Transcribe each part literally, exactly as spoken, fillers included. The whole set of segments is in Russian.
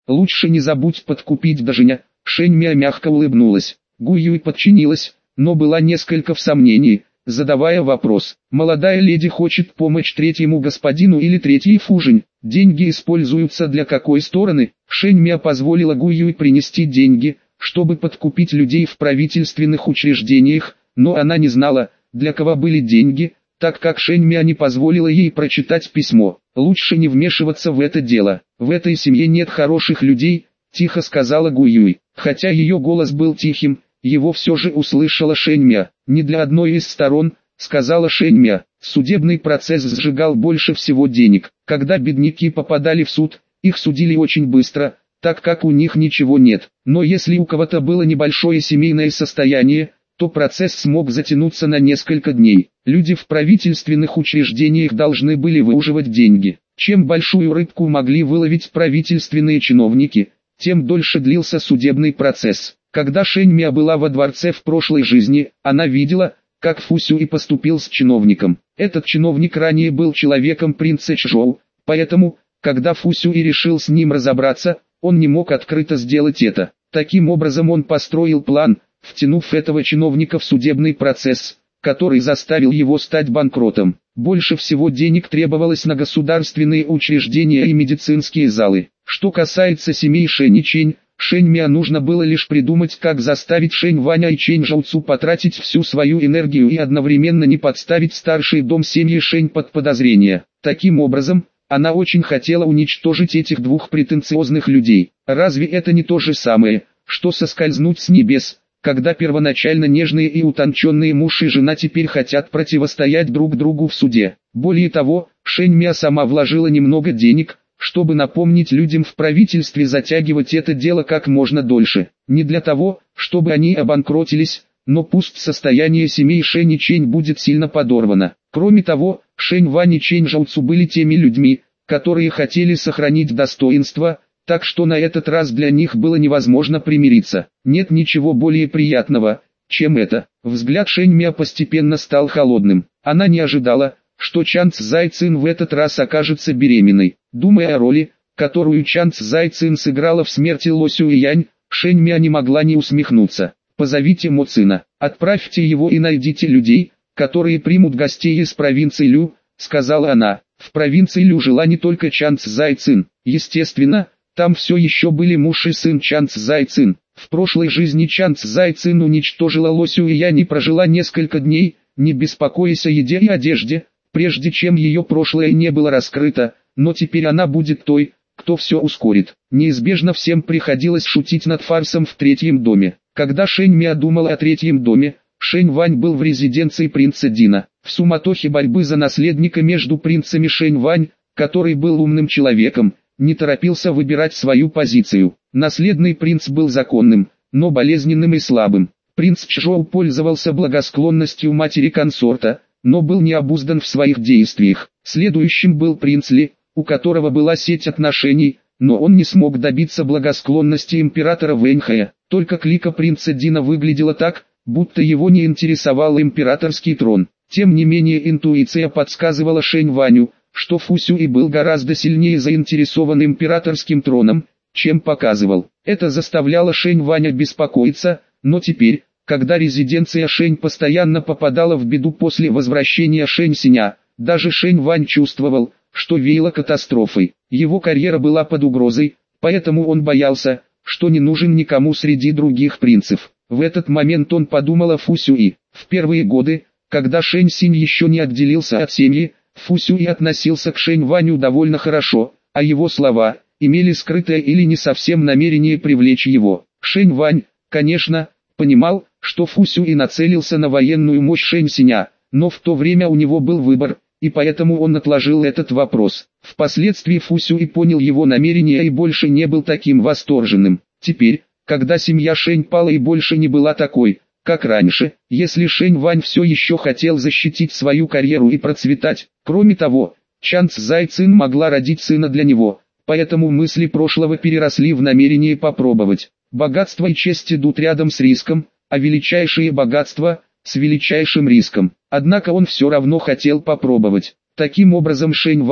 Лучше не забудь подкупить Дажиня. Шэньмя мягко улыбнулась. Гу Юй подчинилась, но была несколько в сомнении, задавая вопрос. Молодая леди хочет помочь третьему господину или третьей Фужень. Деньги используются для какой стороны? Шэньмя позволила Гу Юй принести деньги, чтобы подкупить людей в правительственных учреждениях, но она не знала, для кого были деньги, так как Шэньмя не позволила ей прочитать письмо. Лучше не вмешиваться в это дело. В этой семье нет хороших людей, тихо сказала Гу Юй. Хотя ее голос был тихим, его все же услышала Шэньмя. Не для одной из сторон, сказала Шэньмя. Судебный процесс сжигал больше всего денег. Когда бедняки попадали в суд, их судили очень быстро, так как у них ничего нет. Но если у кого-то было небольшое семейное состояние, то процесс смог затянуться на несколько дней. Люди в правительственных учреждениях должны были выуживать деньги. Чем большую рыбку могли выловить правительственные чиновники, тем дольше длился судебный процесс. Когда Шэньмя была во дворце в прошлой жизни, она видела, как Фу Сюй поступил с чиновником. Этот чиновник ранее был человеком принца Чжоу, поэтому, когда Фу Сюй решил с ним разобраться, он не мог открыто сделать это. Таким образом он построил план, втянув этого чиновника в судебный процесс, который заставил его стать банкротом. Больше всего денег требовалось на государственные учреждения и медицинские залы. Что касается семей Шэнь и Чэнь, Шэньмя нужно было лишь придумать, как заставить Шэнь Ваня и Чэнь Жауцу потратить всю свою энергию и одновременно не подставить старший дом семьи Шэнь под подозрение. Таким образом, она очень хотела уничтожить этих двух претенциозных людей. Разве это не то же самое, что соскользнуть с небес, когда первоначально нежные и утонченные муж и жена теперь хотят противостоять друг другу в суде? Более того, Шэньмя сама вложила немного денег, чтобы напомнить людям в правительстве затягивать это дело как можно дольше. Не для того, чтобы они обанкротились, но пусть состояние семей Шэнь и Чэнь будет сильно подорвано. Кроме того, Шэнь Вань и Чэнь Жауцу были теми людьми, которые хотели сохранить достоинство, так что на этот раз для них было невозможно примириться. Нет ничего более приятного, чем это. Взгляд Шэньмя постепенно стал холодным. Она не ожидала, что Чан Цзай Цин в этот раз окажется беременной. Думая о роли, которую Чан Цзай Цин сыграла в смерти Ло Сюэянь, Шэньмя не могла не усмехнуться. «Позовите Мо Цина, отправьте его и найдите людей, которые примут гостей из провинции Лю», — сказала она. В провинции Лю жила не только Чан Цзай Цин. Естественно, там все еще были муж и сын Чан Цзай Цин. В прошлой жизни Чан Цзай Цин уничтожила Ло Сюэянь и прожила несколько дней, не беспокоясь о еде и одежде, прежде чем ее прошлое не было раскрыто, но теперь она будет той, кто все ускорит. Неизбежно всем приходилось шутить над фарсом в третьем доме. Когда Шэньмя думала о третьем доме, Шэнь Вань был в резиденции принца Дина. В суматохе борьбы за наследника между принцами Шэнь Вань, который был умным человеком, не торопился выбирать свою позицию. Наследный принц был законным, но болезненным и слабым. Принц Чжоу пользовался благосклонностью матери консорта, но был необуздан в своих действиях. Следующим был принц Ли, у которого была сеть отношений, но он не смог добиться благосклонности императора Вэньхая. Только клика принца Дина выглядела так, будто его не интересовал императорский трон. Тем не менее интуиция подсказывала Шэнь Ваню, что Фу Сюй был гораздо сильнее заинтересован императорским троном, чем показывал. Это заставляло Шэнь Ваня беспокоиться, но теперь, когда резиденция Шэнь постоянно попадала в беду после возвращения Шэнь Синя, даже Шэнь Вань чувствовал, что веяло катастрофой. Его карьера была под угрозой, поэтому он боялся, что не нужен никому среди других принцев. В этот момент он подумал о Фу Сюи. В первые годы, когда Шэнь Синь еще не отделился от семьи, Фу Сюи относился к Шэнь Ваню довольно хорошо, а его слова имели скрытое или не совсем намерение привлечь его. Шэнь Вань, конечно, понимал, что Фу Сюи нацелился на военную мощь Шэнь Синя, но в то время у него был выбор, и поэтому он отложил этот вопрос. Впоследствии Фу Сюи понял его намерения и больше не был таким восторженным. Теперь, когда семья Шэнь пала и больше не была такой, как раньше, если Шэнь Вань все еще хотел защитить свою карьеру и процветать. Кроме того, Чан Цзай Цин могла родить сына для него, поэтому мысли прошлого переросли в намерение попробовать. Богатство и честь идут рядом с риском, а величайшие богатства – с величайшим риском. Однако он все равно хотел попробовать. Таким образом Шэнь Вань,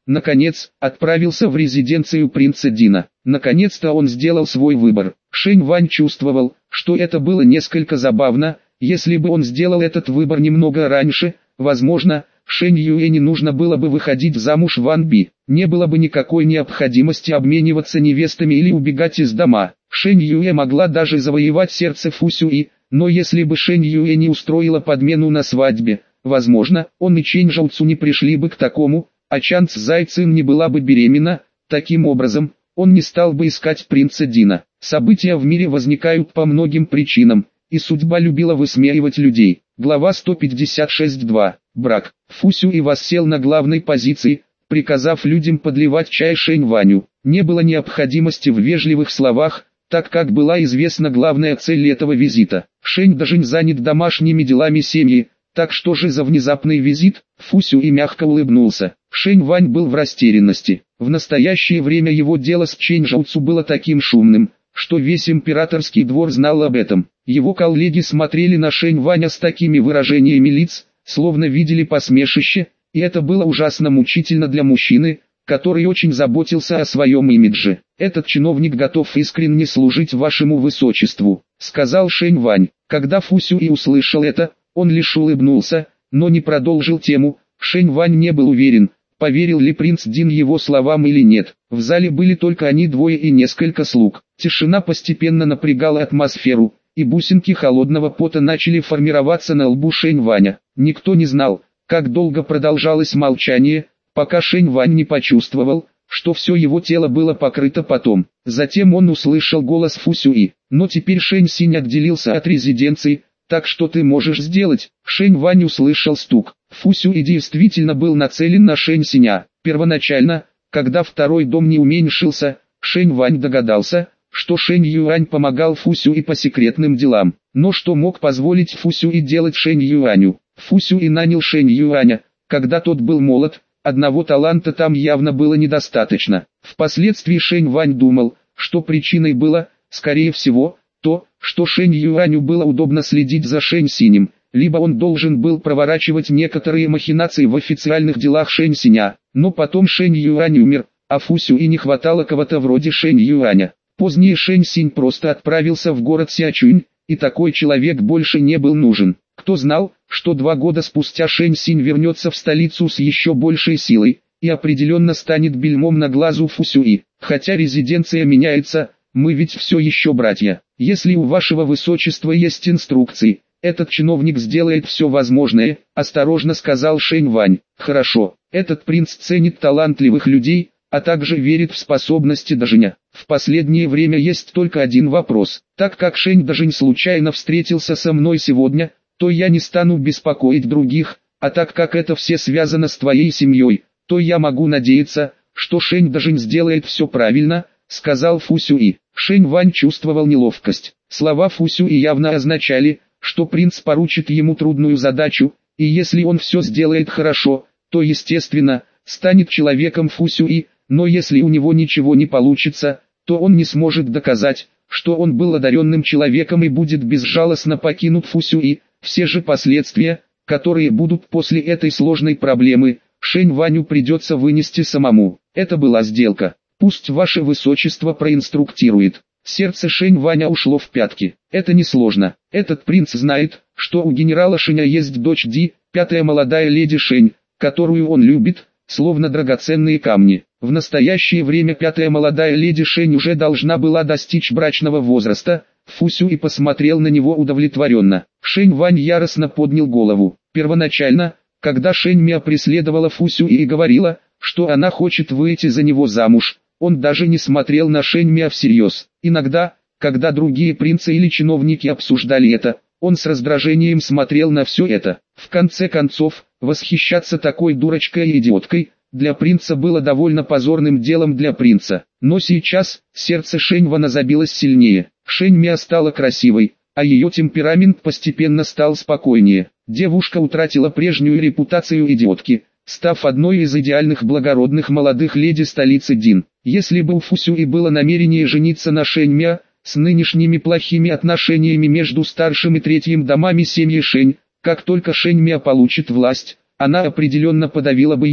наконец, отправился в резиденцию принца Дина. Наконец-то он сделал свой выбор. Шень Вань чувствовал, что это было несколько забавно. Если бы он сделал этот выбор немного раньше, возможно, Шень Юэ не нужно было бы выходить замуж Ван Би. Не было бы никакой необходимости обмениваться невестами или убегать из дома. Шень Юэ могла даже завоевать сердце Фу Сюи, но если бы Шень Юэ не устроила подмену на свадьбе, возможно, он и Чэнь Жоуцу не пришли бы к такому, а Чан Цзай Цин не была бы беременна. Таким образом, он не стал бы искать принца Дина. События в мире возникают по многим причинам, и судьба любила высмеивать людей. Глава сто пятьдесят шесть два. Брак. Фу Сюи воссел на главной позиции, приказав людям подливать чай Шень Ваню. Не было необходимости в вежливых словах, так как была известна главная цель этого визита. Шень Дажинь занят домашними делами семьи, так что же за внезапный визит? Фу Сюи мягко улыбнулся. Шень Вань был в растерянности. В настоящее время его дело с Чэнь Жоуцу было таким шумным, что весь императорский двор знал об этом. Его коллеги смотрели на Шень Ваня с такими выражениями лиц, словно видели посмешище, и это было ужасно мучительно для мужчины, который очень заботился о своем имидже. «Этот чиновник готов искренне служить вашему высочеству», — сказал Шень Вань. Когда Фу Сюи услышал это, он лишь улыбнулся, но не продолжил тему. Шень Вань не был уверен, поверил ли принц Дин его словам или нет. В зале были только они двое и несколько слуг. Тишина постепенно напрягала атмосферу, и бусинки холодного пота начали формироваться на лбу Шень Ваня. Никто не знал, как долго продолжалось молчание, пока Шень Вань не почувствовал, что все его тело было покрыто потом. Затем он услышал голос Фу Сюи. «Но теперь Шень Синь отделился от резиденции, так что ты можешь сделать?» Шень Вань услышал стук. Фу Сюи действительно был нацелен на Шень Синя. Первоначально, когда второй дом не уменьшился, Шень Вань догадался, что Шень Юань помогал Фу Сюи по секретным делам. Но что мог позволить Фу Сюи делать Шень Юаню? Фу Сюи нанял Шень Юаня, когда тот был молод, одного таланта там явно было недостаточно. Впоследствии Шень Вань думал, что причиной было, скорее всего, то, что Шень Юаню было удобно следить за Шень Синем, либо он должен был проворачивать некоторые махинации в официальных делах Шень Синя. Но потом Шень Юань умер, а Фу Сюи не хватало кого-то вроде Шень Юаня. Позднее Шень Синь просто отправился в город Сячунь, и такой человек больше не был нужен. Кто знал, что два года спустя Шень Синь вернется в столицу с еще большей силой, и определенно станет бельмом на глазу Фу Сюи. Хотя резиденция меняется, мы ведь все еще братья. Если у вашего высочества есть инструкции, этот чиновник сделает все возможное, осторожно сказал Шень Вань. Хорошо, этот принц ценит талантливых людей, а также верит в способности Дажиня. В последнее время есть только один вопрос. Так как Шень Дажинь случайно встретился со мной сегодня, то я не стану беспокоить других, а так как это все связано с твоей семьей, то я могу надеяться, что Шень Дажинь сделает все правильно, сказал Фу Сюи. Шень Вань чувствовал неловкость. Слова Фу Сюи явно означали, что принц поручит ему трудную задачу, и если он все сделает хорошо, то естественно, станет человеком Фу Сюи, но если у него ничего не получится, то он не сможет доказать, что он был одаренным человеком и будет безжалостно покинут Фу Сюи. Все же последствия, которые будут после этой сложной проблемы, Шень Ваню придется вынести самому. Это была сделка. Пусть ваше высочество проинструктирует. Сердце Шень Ваня ушло в пятки. Это несложно. Этот принц знает, что у генерала Шэня есть дочь Ди, пятая молодая леди Шэнь, которую он любит, словно драгоценные камни. В настоящее время пятая молодая леди Шэнь уже должна была достичь брачного возраста. Фу Сюи посмотрел на него удовлетворенно. Шень Вань яростно поднял голову. Первоначально, когда Шэнь Мя преследовала Фу Сюи и говорила, что она хочет выйти за него замуж, он даже не смотрел на Шэнь Мя всерьез. Иногда, когда другие принцы или чиновники обсуждали это, он с раздражением смотрел на все это. В конце концов, восхищаться такой дурочкой и идиоткой для принца было довольно позорным делом для принца. Но сейчас сердце Шэнь Вана забилось сильнее. Шэнь Мя стала красивой, а ее темперамент постепенно стал спокойнее. Девушка утратила прежнюю репутацию идиотки, став одной из идеальных благородных молодых леди столицы Дин. Если бы у Фу Сюи было намерение жениться на Шэнь Мя, с нынешними плохими отношениями между старшим и третьим домами семьи Шэнь, как только Шэнь Мя получит власть, она определенно подавила бы его.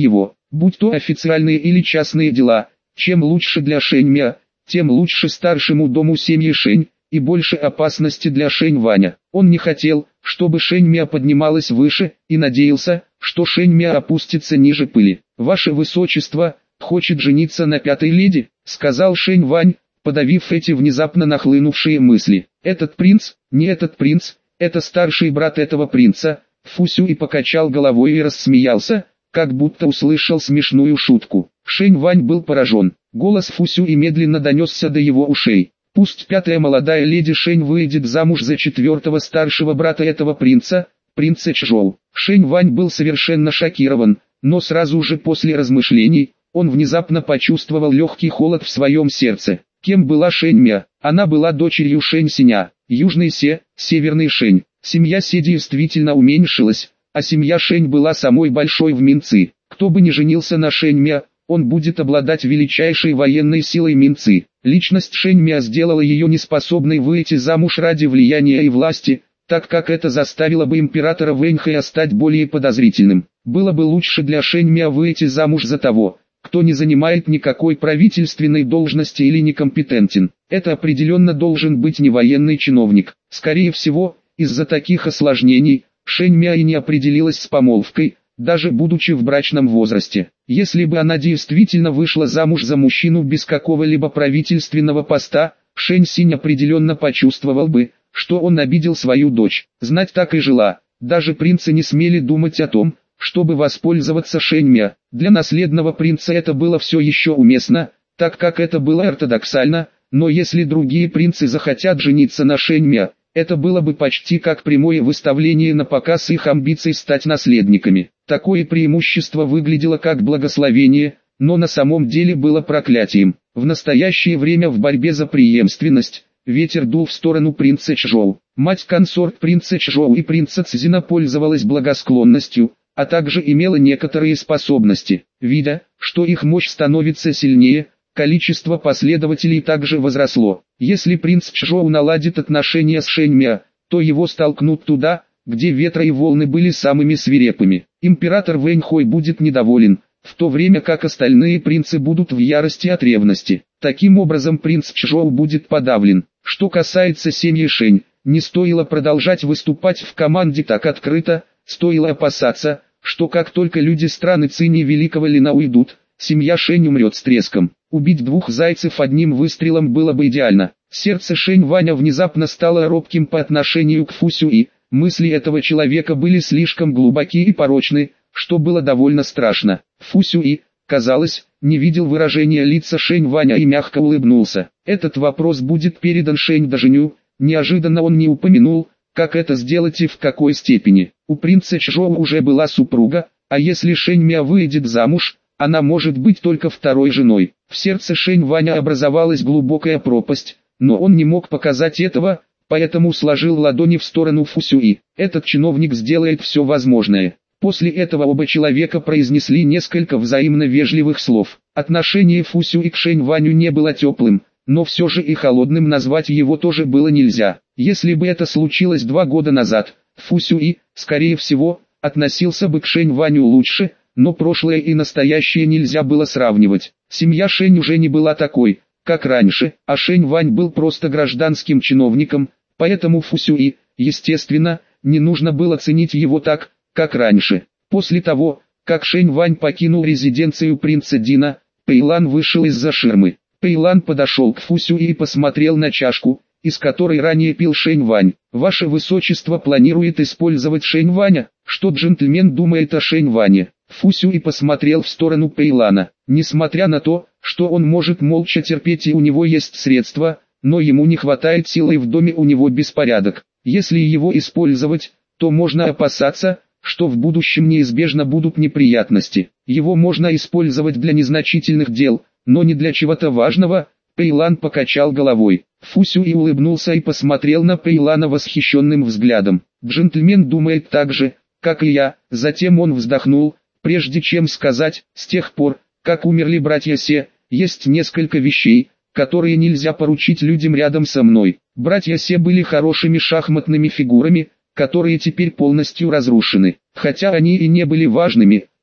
будь то официальные или частные дела. Чем лучше для Шэньмя, тем лучше старшему дому семьи Шэнь, и больше опасности для Шэнь Ваня. Он не хотел, чтобы Шэньмя поднималась выше, и надеялся, что Шэньмя опустится ниже пыли. «Ваше Высочество хочет жениться на пятой леди», — сказал Шэнь Вань, подавив эти внезапно нахлынувшие мысли. «Этот принц, не этот принц, это старший брат этого принца». Фу Сюй покачал головой и рассмеялся, как будто услышал смешную шутку. Шэнь Вань был поражен. Голос Фу Сюй медленно донесся до его ушей. «Пусть пятая молодая леди Шэнь выйдет замуж за четвертого старшего брата этого принца, принца Чжоу». Шэнь Вань был совершенно шокирован, но сразу же после размышлений, он внезапно почувствовал легкий холод в своем сердце. Кем была Шэнь Мя? Она была дочерью Шэнь Синя, Южный Се, Северный Шэнь. Семья Се действительно уменьшилась, а семья Шэнь была самой большой в Минцы. Кто бы ни женился на Шэнь Мя, он будет обладать величайшей военной силой Минцы. Личность Шэнь Мя сделала ее неспособной выйти замуж ради влияния и власти, так как это заставило бы императора Вэньхэя стать более подозрительным. Было бы лучше для Шэнь Мя выйти замуж за того, кто не занимает никакой правительственной должности или некомпетентен. Это определенно должен быть не военный чиновник. Скорее всего, из-за таких осложнений, Шэнь Мя и не определилась с помолвкой, даже будучи в брачном возрасте. Если бы она действительно вышла замуж за мужчину без какого-либо правительственного поста, Шэнь Синь определенно почувствовал бы, что он обидел свою дочь. Знать так и жила. Даже принцы не смели думать о том, чтобы воспользоваться Шэнь Мя. Для наследного принца это было все еще уместно, так как это было ортодоксально, но если другие принцы захотят жениться на Шэнь Мя, это было бы почти как прямое выставление на показ их амбиций стать наследниками. Такое преимущество выглядело как благословение, но на самом деле было проклятием. В настоящее время в борьбе за преемственность, ветер дул в сторону принца Чжоу. Мать-консорт принца Чжоу и принца Цзина пользовалась благосклонностью, а также имела некоторые способности. Видя, что их мощь становится сильнее, количество последователей также возросло. Если принц Чжоу наладит отношения с Шэнь Мя, то его столкнут туда, где ветра и волны были самыми свирепыми. Император Вэньхой будет недоволен, в то время как остальные принцы будут в ярости от ревности. Таким образом принц Чжоу будет подавлен. Что касается семьи Шэнь, не стоило продолжать выступать в команде так открыто, стоило опасаться, что как только люди страны Цини Великого Лина уйдут, семья Шэнь умрет с треском. Убить двух зайцев одним выстрелом было бы идеально. Сердце Шэнь Ваня внезапно стало робким по отношению к Фу Сюй. Мысли этого человека были слишком глубоки и порочны, что было довольно страшно. Фу Сюй, казалось, не видел выражения лица Шэнь Ваня и мягко улыбнулся. Этот вопрос будет передан Шэнь Дажиню. Неожиданно он не упомянул, как это сделать и в какой степени. У принца Чжоу уже была супруга, а если Шэнь Мя выйдет замуж, она может быть только второй женой. В сердце Шэнь Ваня образовалась глубокая пропасть, но он не мог показать этого, поэтому сложил ладони в сторону Фу Сюй. Этот чиновник сделает все возможное. После этого оба человека произнесли несколько взаимно вежливых слов. Отношение Фу Сюй к Шэнь Ваню не было теплым, но все же и холодным назвать его тоже было нельзя. Если бы это случилось два года назад, Фу Сюй, скорее всего, относился бы к Шэнь Ваню лучше, но прошлое и настоящее нельзя было сравнивать. Семья Шэнь уже не была такой, как раньше, а Шэнь Вань был просто гражданским чиновником, поэтому Фу Сюй, естественно, не нужно было ценить его так, как раньше. После того, как Шэнь Вань покинул резиденцию принца Дина, Пэйлан вышел из-за ширмы. Пэйлан подошел к Фу Сюй и посмотрел на чашку, из которой ранее пил Шэнь Вань. «Ваше Высочество планирует использовать Шэнь Ваня? Что джентльмен думает о Шэнь Ване?» Фу Сюй посмотрел в сторону Пэйлана. Несмотря на то, что он может молча терпеть и у него есть средства, но ему не хватает силы и в доме у него беспорядок. Если его использовать, то можно опасаться, что в будущем неизбежно будут неприятности. Его можно использовать для незначительных дел, но не для чего-то важного. Пэйлан покачал головой. Фу Сюй улыбнулся и посмотрел на Пэйлана восхищенным взглядом. Джентльмен думает так же, как и я. Затем он вздохнул, прежде чем сказать: с тех пор, как умерли братья Се, есть несколько вещей, которые нельзя поручить людям рядом со мной. Братья Се были хорошими шахматными фигурами, которые теперь полностью разрушены. Хотя они и не были важными,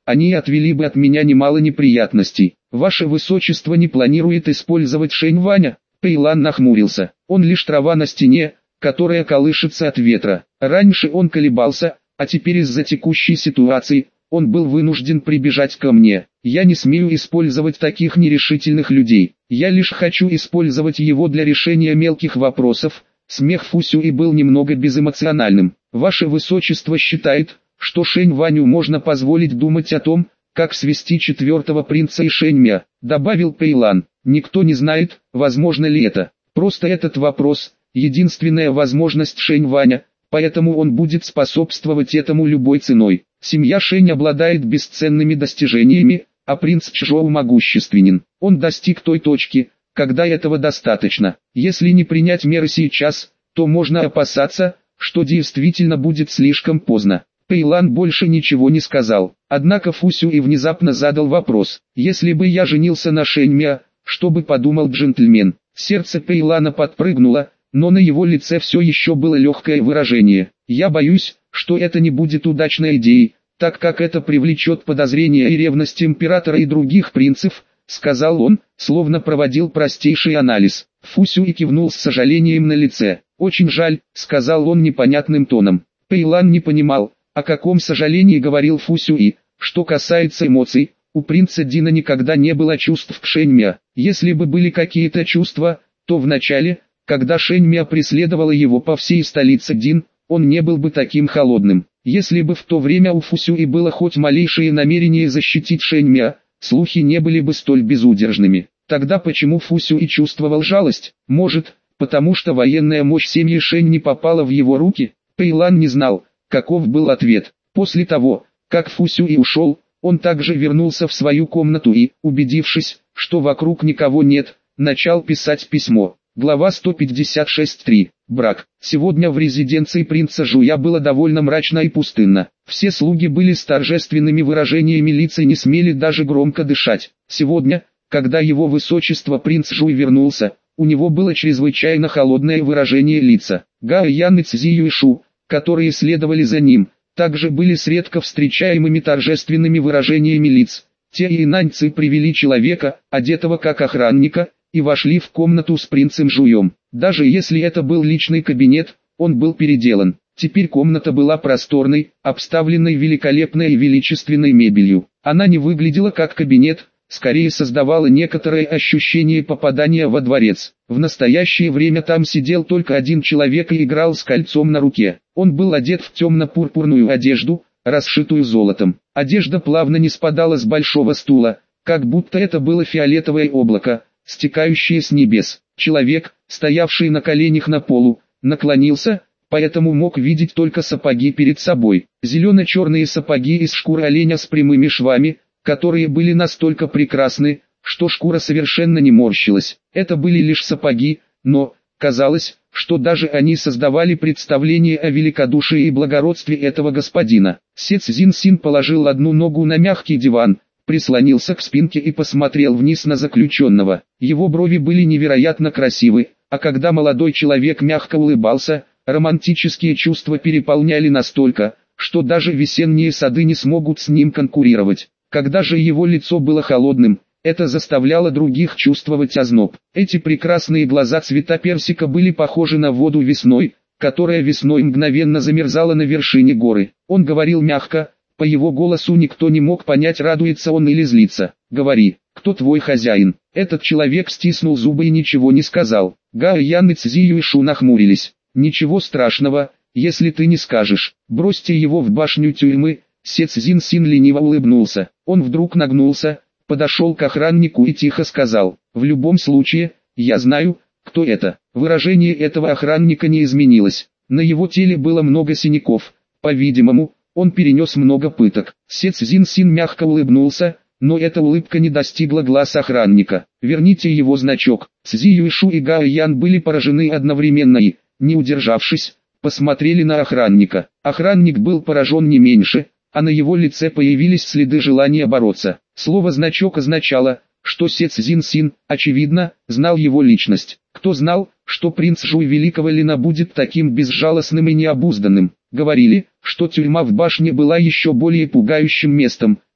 они отвели бы от меня немало неприятностей. Ваше Высочество не планирует использовать Шэнь Ваня? Пэйлан нахмурился. Он лишь трава на стене, которая колышется от ветра. Раньше он колебался, а теперь из-за текущей ситуации, он был вынужден прибежать ко мне. Я не смею использовать таких нерешительных людей. Я лишь хочу использовать его для решения мелких вопросов. Смех Фусюи был немного безэмоциональным. Ваше Высочество считает, что Шэнь Ваню можно позволить думать о том, как свести четвертого принца и Шэньмя, добавил Пэйлан. Никто не знает, возможно ли это. Просто этот вопрос – единственная возможность Шэнь Ваня, поэтому он будет способствовать этому любой ценой. Семья Шэнь обладает бесценными достижениями, а принц Чжоу могущественен. Он достиг той точки, когда этого достаточно. Если не принять меры сейчас, то можно опасаться, что действительно будет слишком поздно. Пэйлан больше ничего не сказал. Однако Фусюи внезапно задал вопрос. Если бы я женился на Шэньмя, что бы подумал джентльмен? Сердце Пэйлана подпрыгнуло, но на его лице все еще было легкое выражение. Я боюсь, что это не будет удачной идеей, так как это привлечет подозрения и ревность императора и других принцев, сказал он, словно проводил простейший анализ. Фусюи кивнул с сожалением на лице. Очень жаль, сказал он непонятным тоном. Пэйлан не понимал, о каком сожалении говорил Фусюи. Что касается эмоций, у принца Дина никогда не было чувств к Шэньмя. Если бы были какие-то чувства, то в начале, когда Шэньмя преследовала его по всей столице Дин, он не был бы таким холодным. Если бы в то время у Фусюи было хоть малейшее намерение защитить Шэньмя, слухи не были бы столь безудержными. Тогда почему Фусюи чувствовал жалость? Может, потому что военная мощь семьи Шэнь не попала в его руки? Пэйлан не знал, каков был ответ. После того, как Фусюи ушел, он также вернулся в свою комнату и, убедившись, что вокруг никого нет, начал писать письмо. Глава сто пятьдесят шесть точка три. Брак. Сегодня в резиденции принца Жуя было довольно мрачно и пустынно. Все слуги были с торжественными выражениями лиц и не смели даже громко дышать. Сегодня, когда его высочество принц Жуй вернулся, у него было чрезвычайно холодное выражение лица. Гао Ян и Цзи Юйшу, которые следовали за ним, также были с редко встречаемыми торжественными выражениями лиц. Те и наньцы привели человека, одетого как охранника, и вошли в комнату с принцем Жуем. Даже если это был личный кабинет, он был переделан. Теперь комната была просторной, обставленной великолепной и величественной мебелью. Она не выглядела как кабинет, скорее создавала некоторое ощущение попадания во дворец. В настоящее время там сидел только один человек и играл с кольцом на руке. Он был одет в темно-пурпурную одежду, расшитую золотом. Одежда плавно не спадала с большого стула, как будто это было фиолетовое облако, стекающее с небес. Человек, стоявший на коленях на полу, наклонился, поэтому мог видеть только сапоги перед собой. Зелено-черные сапоги из шкуры оленя с прямыми швами, которые были настолько прекрасны, что шкура совершенно не морщилась. Это были лишь сапоги, но, казалось, что даже они создавали представление о великодушии и благородстве этого господина. Се Цзин Син положил одну ногу на мягкий диван, прислонился к спинке и посмотрел вниз на заключенного. Его брови были невероятно красивы, а когда молодой человек мягко улыбался, романтические чувства переполняли настолько, что даже весенние сады не смогут с ним конкурировать. Когда же его лицо было холодным, это заставляло других чувствовать озноб. Эти прекрасные глаза цвета персика были похожи на воду весной, которая весной мгновенно замерзала на вершине горы. Он говорил мягко, по его голосу никто не мог понять, радуется он или злится. «Говори, кто твой хозяин?» Этот человек стиснул зубы и ничего не сказал. Гао Ян и Цзи Юйшу нахмурились. «Ничего страшного, если ты не скажешь. Бросьте его в башню тюрьмы». Се Цзин Син лениво улыбнулся. Он вдруг нагнулся, подошел к охраннику и тихо сказал: «В любом случае, я знаю, кто это». Выражение этого охранника не изменилось. На его теле было много синяков. По-видимому, он перенес много пыток. Се Цзин Син мягко улыбнулся, но эта улыбка не достигла глаз охранника. «Верните его значок». Цзи Юйшу и Гао Ян были поражены одновременно и, не удержавшись, посмотрели на охранника. Охранник был поражен не меньше, а на его лице появились следы желания бороться. Слово «значок» означало, что Се Цзин Син, очевидно, знал его личность. Кто знал, что принц Жуй Великого Лина будет таким безжалостным и необузданным? Говорили, что тюрьма в башне была еще более пугающим местом,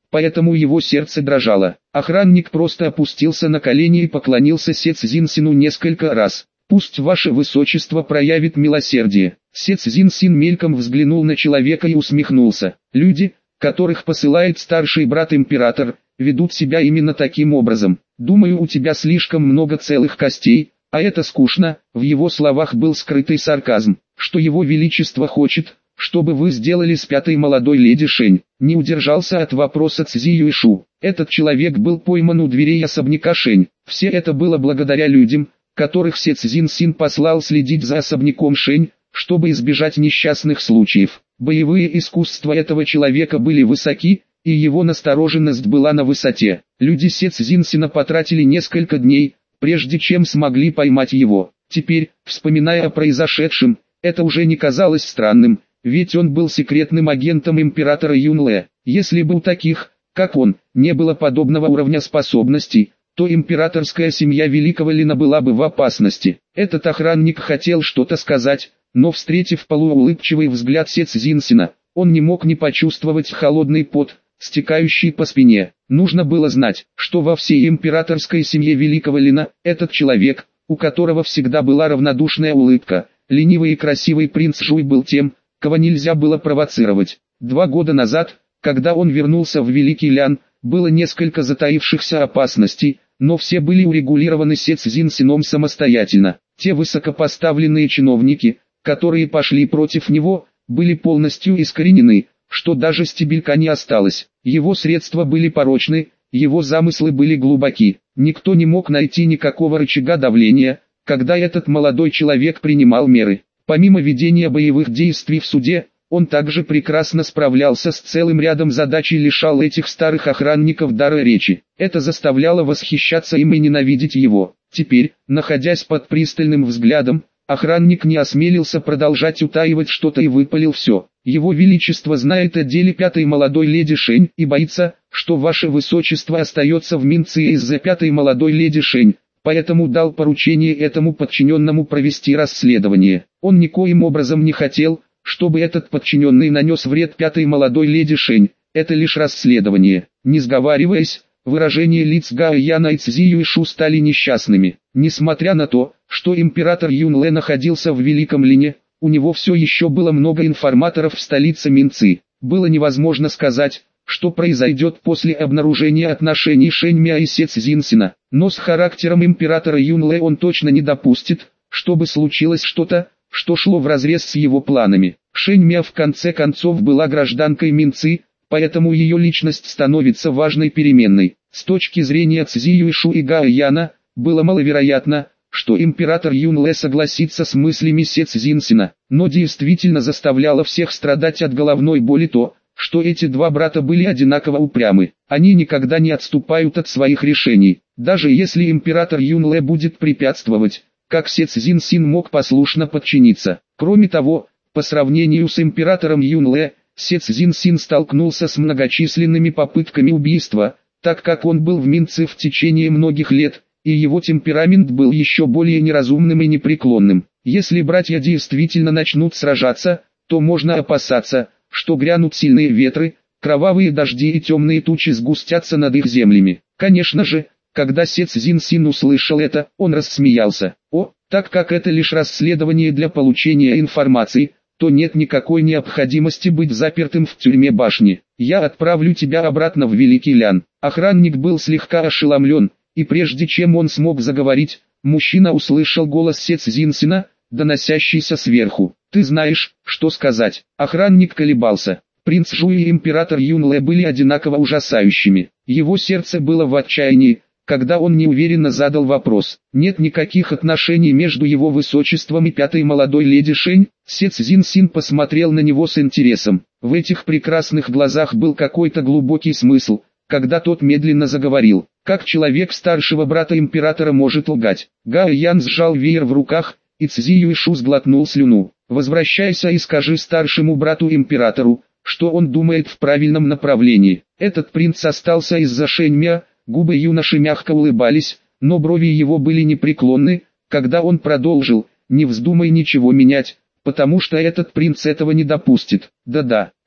поэтому его сердце дрожало. Охранник просто опустился на колени и поклонился Се Цзиньсину несколько раз. «Пусть ваше высочество проявит милосердие». Се Цзиньсин мельком взглянул на человека и усмехнулся. «Люди, которых посылает старший брат-император, ведут себя именно таким образом. Думаю, у тебя слишком много целых костей, а это скучно». В его словах был скрытый сарказм. «Что его величество хочет, чтобы вы сделали с пятой молодой леди Шень?» Не удержался от вопроса Цзи Юйшу. Этот человек был пойман у дверей особняка Шень. Все это было благодаря людям, которых Се Цзиньсин послал следить за особняком Шень, чтобы избежать несчастных случаев. Боевые искусства этого человека были высоки, и его настороженность была на высоте. Люди Се Цзиньсина потратили несколько дней, прежде чем смогли поймать его. Теперь, вспоминая о произошедшем, это уже не казалось странным, ведь он был секретным агентом императора Юнле. Если бы у таких, как он, не было подобного уровня способностей, то императорская семья Великого Лина была бы в опасности. Этот охранник хотел что-то сказать, но встретив полуулыбчивый взгляд Се Цзиньсина, он не мог не почувствовать холодный пот, стекающий по спине. Нужно было знать, что во всей императорской семье Великого Лина, этот человек, у которого всегда была равнодушная улыбка, ленивый и красивый принц Жуй был тем, кого нельзя было провоцировать. Два года назад, когда он вернулся в Великий Лян, было несколько затаившихся опасностей, но все были урегулированы Се Цзиньсином самостоятельно. Те высокопоставленные чиновники, которые пошли против него, были полностью искоренены, что даже стебелька не осталось. Его средства были порочны, его замыслы были глубоки. Никто не мог найти никакого рычага давления, когда этот молодой человек принимал меры. Помимо ведения боевых действий в суде, он также прекрасно справлялся с целым рядом задач и лишал этих старых охранников дара речи. Это заставляло восхищаться им и ненавидеть его. Теперь, находясь под пристальным взглядом, охранник не осмелился продолжать утаивать что-то и выпалил все. Его Величество знает о деле пятой молодой леди Шень и боится, что ваше высочество остается в Минце из-за пятой молодой леди Шень, поэтому дал поручение этому подчиненному провести расследование. Он никоим образом не хотел, чтобы этот подчиненный нанес вред пятой молодой леди Шень. Это лишь расследование. Не сговариваясь, выражения лиц Гао Яна и Цзи Юйшу стали несчастными. Несмотря на то, что император Юнле находился в Великом Лине, у него все еще было много информаторов в столице Минцы. Было невозможно сказать, что произойдет после обнаружения отношений Шэньмя и Се Цзиньсина, но с характером императора Юнле он точно не допустит, чтобы случилось что-то, что шло вразрез с его планами. Шэньмя в конце концов была гражданкой Минцы, поэтому ее личность становится важной переменной. С точки зрения Цзи Юйшу и Гао Яна, было маловероятно, что император Юнле согласится с мыслями Се Цзиньсина, но действительно заставляло всех страдать от головной боли то, что эти два брата были одинаково упрямы. Они никогда не отступают от своих решений. Даже если император Юнле будет препятствовать, как Се Цзиньсин мог послушно подчиниться. Кроме того, по сравнению с императором Юнле, Се Цзиньсин столкнулся с многочисленными попытками убийства, так как он был в Минце в течение многих лет, и его темперамент был еще более неразумным и непреклонным. Если братья действительно начнут сражаться, то можно опасаться, что грянут сильные ветры, кровавые дожди и темные тучи сгустятся над их землями. Конечно же, когда Се Цзиньсин услышал это, он рассмеялся. О, так как это лишь расследование для получения информации, то нет никакой необходимости быть запертым в тюрьме башни. Я отправлю тебя обратно в Великий Лян. Охранник был слегка ошеломлен, и прежде чем он смог заговорить, мужчина услышал голос Се Цзиньсина, доносящийся сверху. Ты знаешь, что сказать. Охранник колебался. Принц Жуй и император Юнле были одинаково ужасающими. Его сердце было в отчаянии, когда он неуверенно задал вопрос. Нет никаких отношений между его высочеством и пятой молодой леди Шень. Се Цзиньсин посмотрел на него с интересом. В этих прекрасных глазах был какой-то глубокий смысл, когда тот медленно заговорил. Как человек старшего брата императора может лгать? Гао Ян сжал веер в руках, и Цзи Юйшу сглотнул слюну. Возвращайся и скажи старшему брату императору, что он думает в правильном направлении. Этот принц остался из-за Шэньмя. Губы юноши мягко улыбались, но брови его были непреклонны, когда он продолжил: «Не вздумай ничего менять, потому что этот принц этого не допустит». «Да-да,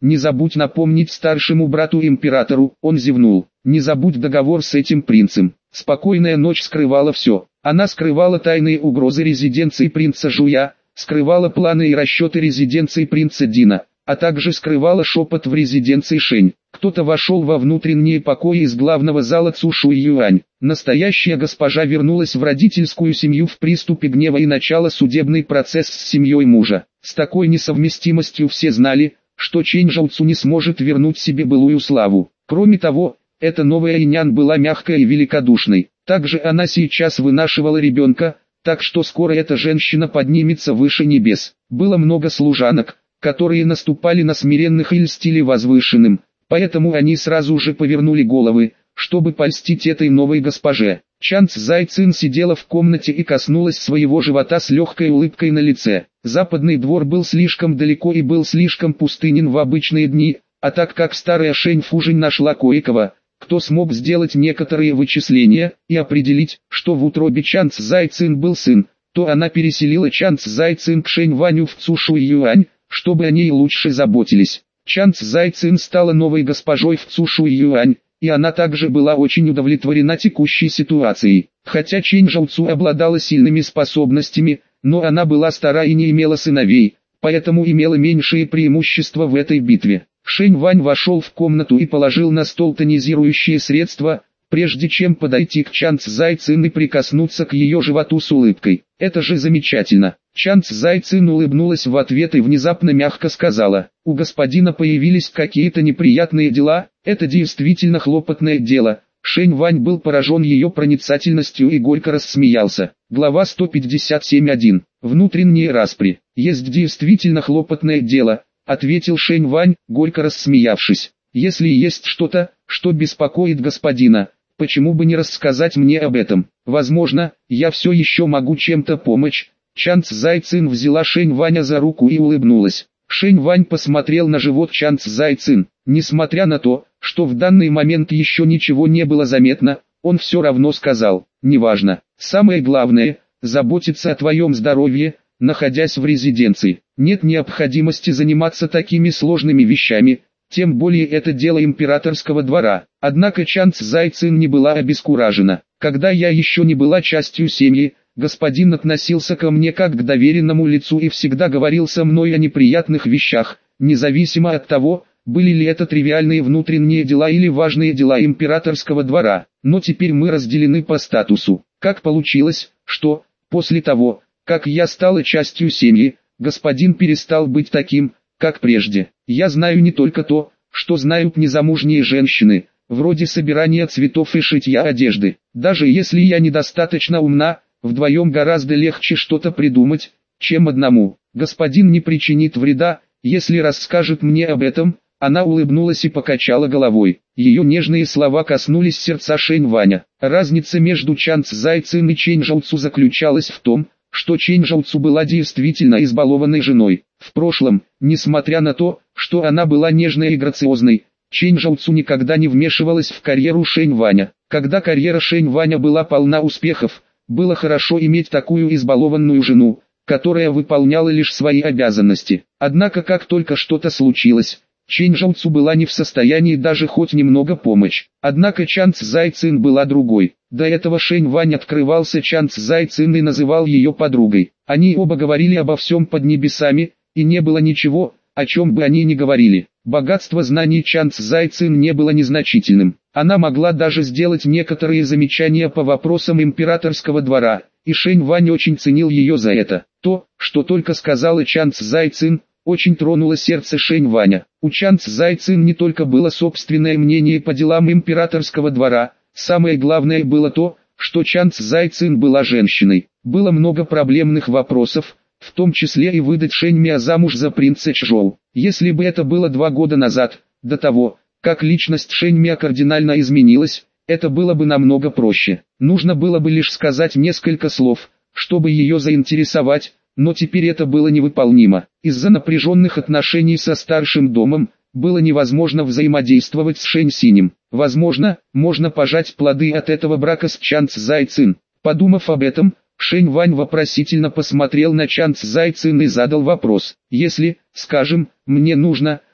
Не забудь напомнить старшему брату-императору, он зевнул. Не забудь договор с этим принцем. Спокойная ночь скрывала все. Она скрывала тайные угрозы резиденции принца Жуя, скрывала планы и расчеты резиденции принца Дина, а также скрывала шепот в резиденции Шэнь. Кто-то вошел во внутренние покои из главного зала Цушуй Юань. Настоящая госпожа вернулась в родительскую семью в приступе гнева и начала судебный процесс с семьей мужа. С такой несовместимостью все знали, что Чэнь Жаоцу не сможет вернуть себе былую славу. Кроме того, эта новая иньян была мягкой и великодушной. Также она сейчас вынашивала ребенка, так что скоро эта женщина поднимется выше небес. Было много служанок, которые наступали на смиренных и льстили возвышенным, поэтому они сразу же повернули головы, чтобы польстить этой новой госпоже. Чан Цзай Цин сидела в комнате и коснулась своего живота с легкой улыбкой на лице. Западный двор был слишком далеко и был слишком пустынен в обычные дни, а так как старая Шэнь Фужинь нашла кое-кого, кто смог сделать некоторые вычисления и определить, что в утробе Чан Цзай Цин был сын, то она переселила Чан Цзай Цин к Шэнь Ваню в Цушуй Юань, чтобы о ней лучше заботились. Чан Цзай Цин стала новой госпожой в Цушуй Юань, и она также была очень удовлетворена текущей ситуацией. Хотя Чэнь Жаоцу обладала сильными способностями, но она была стара и не имела сыновей, поэтому имела меньшие преимущества в этой битве. Шэнь Вань вошел в комнату и положил на стол тонизирующие средства, прежде чем подойти к Чан Цзай Цин и прикоснуться к ее животу с улыбкой. «Это же замечательно!» Чан Цзай Цин улыбнулась в ответ и внезапно мягко сказала: «У господина появились какие-то неприятные дела, это действительно хлопотное дело». Шэнь Вань был поражен ее проницательностью и горько рассмеялся. Глава сто пятьдесят семь точка один. Внутренние распри. «Есть действительно хлопотное дело», — ответил Шэнь Вань, горько рассмеявшись. «Если есть что-то, что беспокоит господина, почему бы не рассказать мне об этом? Возможно, я все еще могу чем-то помочь». Чан Цзай Цин взяла Шэнь Ваня за руку и улыбнулась. Шэнь Вань посмотрел на живот Чан Цзай Цин. Несмотря на то, что в данный момент еще ничего не было заметно, он все равно сказал: «Неважно. Самое главное – заботиться о твоем здоровье, находясь в резиденции. Нет необходимости заниматься такими сложными вещами, тем более это дело императорского двора». Однако Чан Цзай Цин не была обескуражена. «Когда я еще не была частью семьи, господин относился ко мне как к доверенному лицу и всегда говорил со мной о неприятных вещах, независимо от того, были ли это тривиальные внутренние дела или важные дела императорского двора. Но теперь мы разделены по статусу. Как получилось, что, после того, как я стала частью семьи, господин перестал быть таким, как прежде. Я знаю не только то, что знают незамужние женщины, вроде собирания цветов и шитья одежды. Даже если я недостаточно умна, вдвоем гораздо легче что-то придумать, чем одному. Господин не причинит вреда, если расскажет мне об этом». Она улыбнулась и покачала головой. Ее нежные слова коснулись сердца Шэнь Ваня. Разница между Чан Цзай Цин и Чэнь Жаоцу заключалась в том, что Чэнь Жаоцу была действительно избалованной женой. В прошлом, несмотря на то, что она была нежной и грациозной, Чэнь Жаоцу никогда не вмешивалась в карьеру Шэнь Ваня. Когда карьера Шэнь Ваня была полна успехов, было хорошо иметь такую избалованную жену, которая выполняла лишь свои обязанности. Однако как только что-то случилось, Чэнь Жаоцу была не в состоянии даже хоть немного помочь. Однако Чан Цзай Цин была другой. До этого Шэнь Вань открывался Чан Цзай Цин и называл ее подругой. Они оба говорили обо всем под небесами, и не было ничего, о чем бы они ни говорили. Богатство знаний Чан Цзай Цин не было незначительным. Она могла даже сделать некоторые замечания по вопросам императорского двора, и Шэнь Вань очень ценил ее за это. То, что только сказала Чан Цзай Цин, очень тронуло сердце Шэнь Ваня. У Чан Цзай Цин не только было собственное мнение по делам императорского двора, самое главное было то, что Чан Цзай Цин была женщиной. Было много проблемных вопросов, в том числе и выдать Шэнь Мя замуж за принца Чжоу. Если бы это было два года назад, до того, как личность Шэнь Мя кардинально изменилась, это было бы намного проще. Нужно было бы лишь сказать несколько слов, чтобы ее заинтересовать, но теперь это было невыполнимо. Из-за напряженных отношений со старшим домом, было невозможно взаимодействовать с Шэнь Синем. Возможно, можно пожать плоды от этого брака с Чан Цзай Цин. Подумав об этом, Шэнь Вань вопросительно посмотрел на Чан Цзай Цин и задал вопрос. «Если, скажем, мне нужно,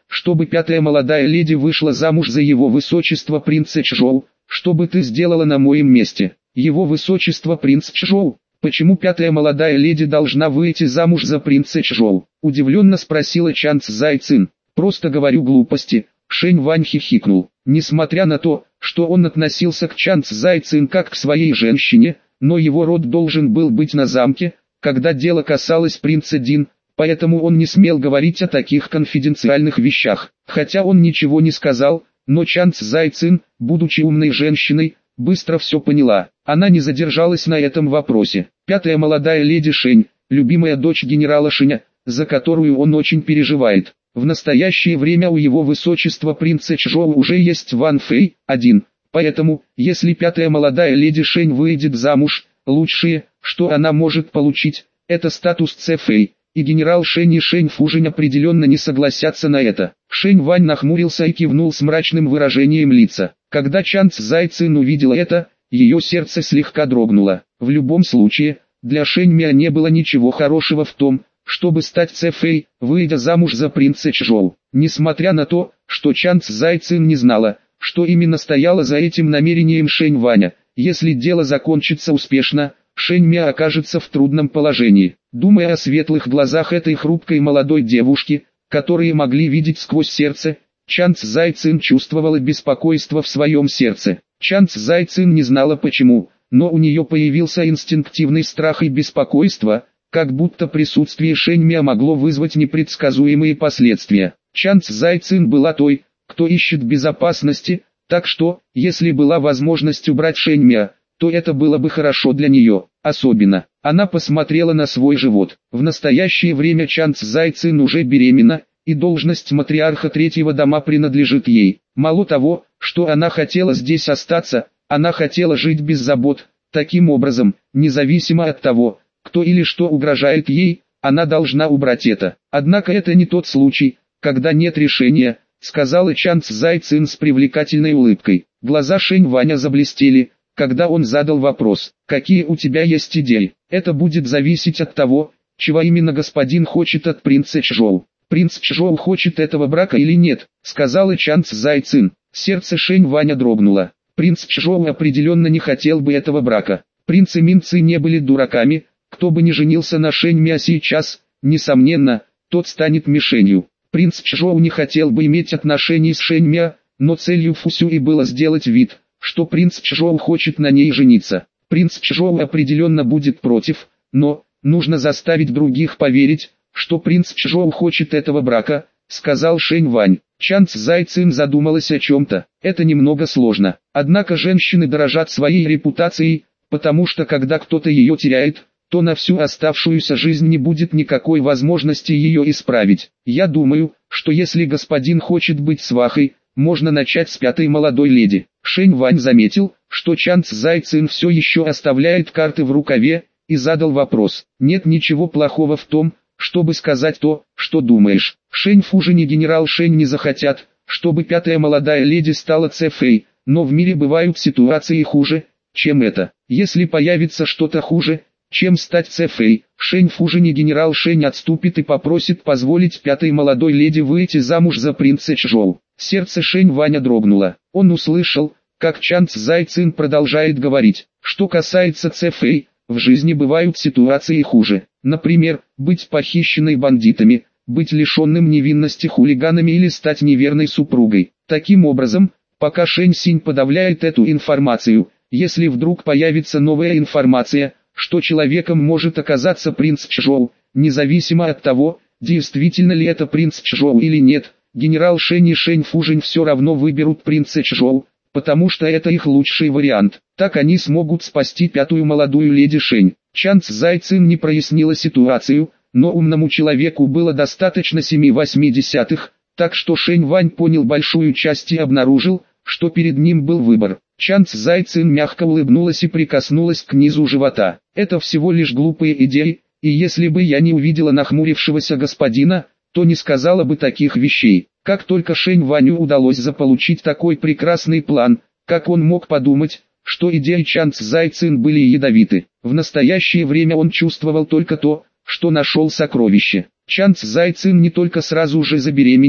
чтобы пятая молодая леди вышла замуж за его высочество принца Чжоу. Что бы ты сделала на моем месте? Его высочество принц Чжоу? Почему пятая молодая леди должна выйти замуж за принца Чжоу? Удивленно спросила Чан Цзайцин. Просто говорю глупости. Шэнь Вань хихикнул. Несмотря на то, что он относился к Чан Цзайцин как к своей женщине, но его род должен был быть на замке, когда дело касалось принца Дин, поэтому он не смел говорить о таких конфиденциальных вещах. Хотя он ничего не сказал, но Чан Цзайцин, будучи умной женщиной, быстро все поняла. Она не задержалась на этом вопросе. Пятая молодая леди Шэнь, любимая дочь генерала Шэня, за которую он очень переживает. В настоящее время у его высочества принца Чжоу уже есть Ван Фэй, один. Поэтому, если пятая молодая леди Шэнь выйдет замуж, лучшее, что она может получить, это статус Цэ-Фэй. И генерал Шэнь и Шэнь Фужень определенно не согласятся на это. Шэнь Вань нахмурился и кивнул с мрачным выражением лица. Когда Чан Цзайцин увидела это, ее сердце слегка дрогнуло. В любом случае, для Шэнь Мя не было ничего хорошего в том, чтобы стать Цэ-Фэй, выйдя замуж за принца Чжоу. Несмотря на то, что Чан Цзайцин не знала, что именно стояло за этим намерением Шэнь Ваня, если дело закончится успешно, Шэнь Мя окажется в трудном положении. Думая о светлых глазах этой хрупкой молодой девушки, которые могли видеть сквозь сердце, Чан Цзайцин чувствовала беспокойство в своем сердце. Чан Цзайцин не знала почему, но у нее появился инстинктивный страх и беспокойство, как будто присутствие Шэнь Мя могло вызвать непредсказуемые последствия. Чан Цзайцин была той, кто ищет безопасности, так что, если была возможность убрать Шэнь Мя, то это было бы хорошо для нее. Особенно, она посмотрела на свой живот. В настоящее время Чан Цзайцин уже беременна, и должность матриарха третьего дома принадлежит ей. Мало того, что она хотела здесь остаться, она хотела жить без забот. Таким образом, независимо от того, кто или что угрожает ей, она должна убрать это. Однако это не тот случай, когда нет решения, сказала Чан Цзайцин с привлекательной улыбкой. Глаза Шэнь Ваня заблестели, когда он задал вопрос: «Какие у тебя есть идеи?» «Это будет зависеть от того, чего именно господин хочет от принца Чжоу». «Принц Чжоу хочет этого брака или нет?» — сказала Чан Цзайцин. Сердце Шэнь Ваня дрогнуло. Принц Чжоу определенно не хотел бы этого брака. Принцы Минцы не были дураками, кто бы ни женился на Шэнь Мя сейчас, несомненно, тот станет мишенью. Принц Чжоу не хотел бы иметь отношений с Шэнь Мя, но целью Фусюи было сделать вид, что принц Чжоу хочет на ней жениться. Принц Чжоу определенно будет против, но нужно заставить других поверить, что принц Чжоу хочет этого брака, сказал Шэнь Вань. Чан Цзайцин задумалась о чем-то. Это немного сложно. Однако женщины дорожат своей репутацией, потому что когда кто-то ее теряет, то на всю оставшуюся жизнь не будет никакой возможности ее исправить. Я думаю, что если господин хочет быть свахой, можно начать с пятой молодой леди. Шэнь Вань заметил, что Чан Цзайцин все еще оставляет карты в рукаве, и задал вопрос. Нет ничего плохого в том, чтобы сказать то, что думаешь. Шэнь Фужень и генерал Шэнь не захотят, чтобы пятая молодая леди стала Цэ-Фэй, но в мире бывают ситуации хуже, чем это. Если появится что-то хуже, чем стать Цэ-Фэй, Шэнь Фужень и генерал Шэнь отступит и попросит позволить пятой молодой леди выйти замуж за принца Чжоу. Сердце Шэнь Ваня дрогнуло. Он услышал, как Чан Цзайцин продолжает говорить. Что касается Цэ-Фэй, в жизни бывают ситуации хуже. Например, быть похищенной бандитами, быть лишенным невинности хулиганами или стать неверной супругой. Таким образом, пока Шэнь Синь подавляет эту информацию, если вдруг появится новая информация, что человеком может оказаться принц Чжоу, независимо от того, действительно ли это принц Чжоу или нет, генерал Шэнь и Шэнь Фужень все равно выберут принца Чжоу, потому что это их лучший вариант. Так они смогут спасти пятую молодую леди Шэнь. Чан Цзайцин не прояснила ситуацию, но умному человеку было достаточно семи-восьми десятых, так что Шэнь Вань понял большую часть и обнаружил, что перед ним был выбор. Чан Цзайцин мягко улыбнулась и прикоснулась к низу живота. Это всего лишь глупые идеи, и если бы я не увидела нахмурившегося господина, то не сказала бы таких вещей. Как только Шэнь Ваню удалось заполучить такой прекрасный план, как он мог подумать, что идеи Чан Цзайцин были ядовиты. В настоящее время он чувствовал только то, что нашел сокровище. Чан Цзайцин не только сразу же забеременела,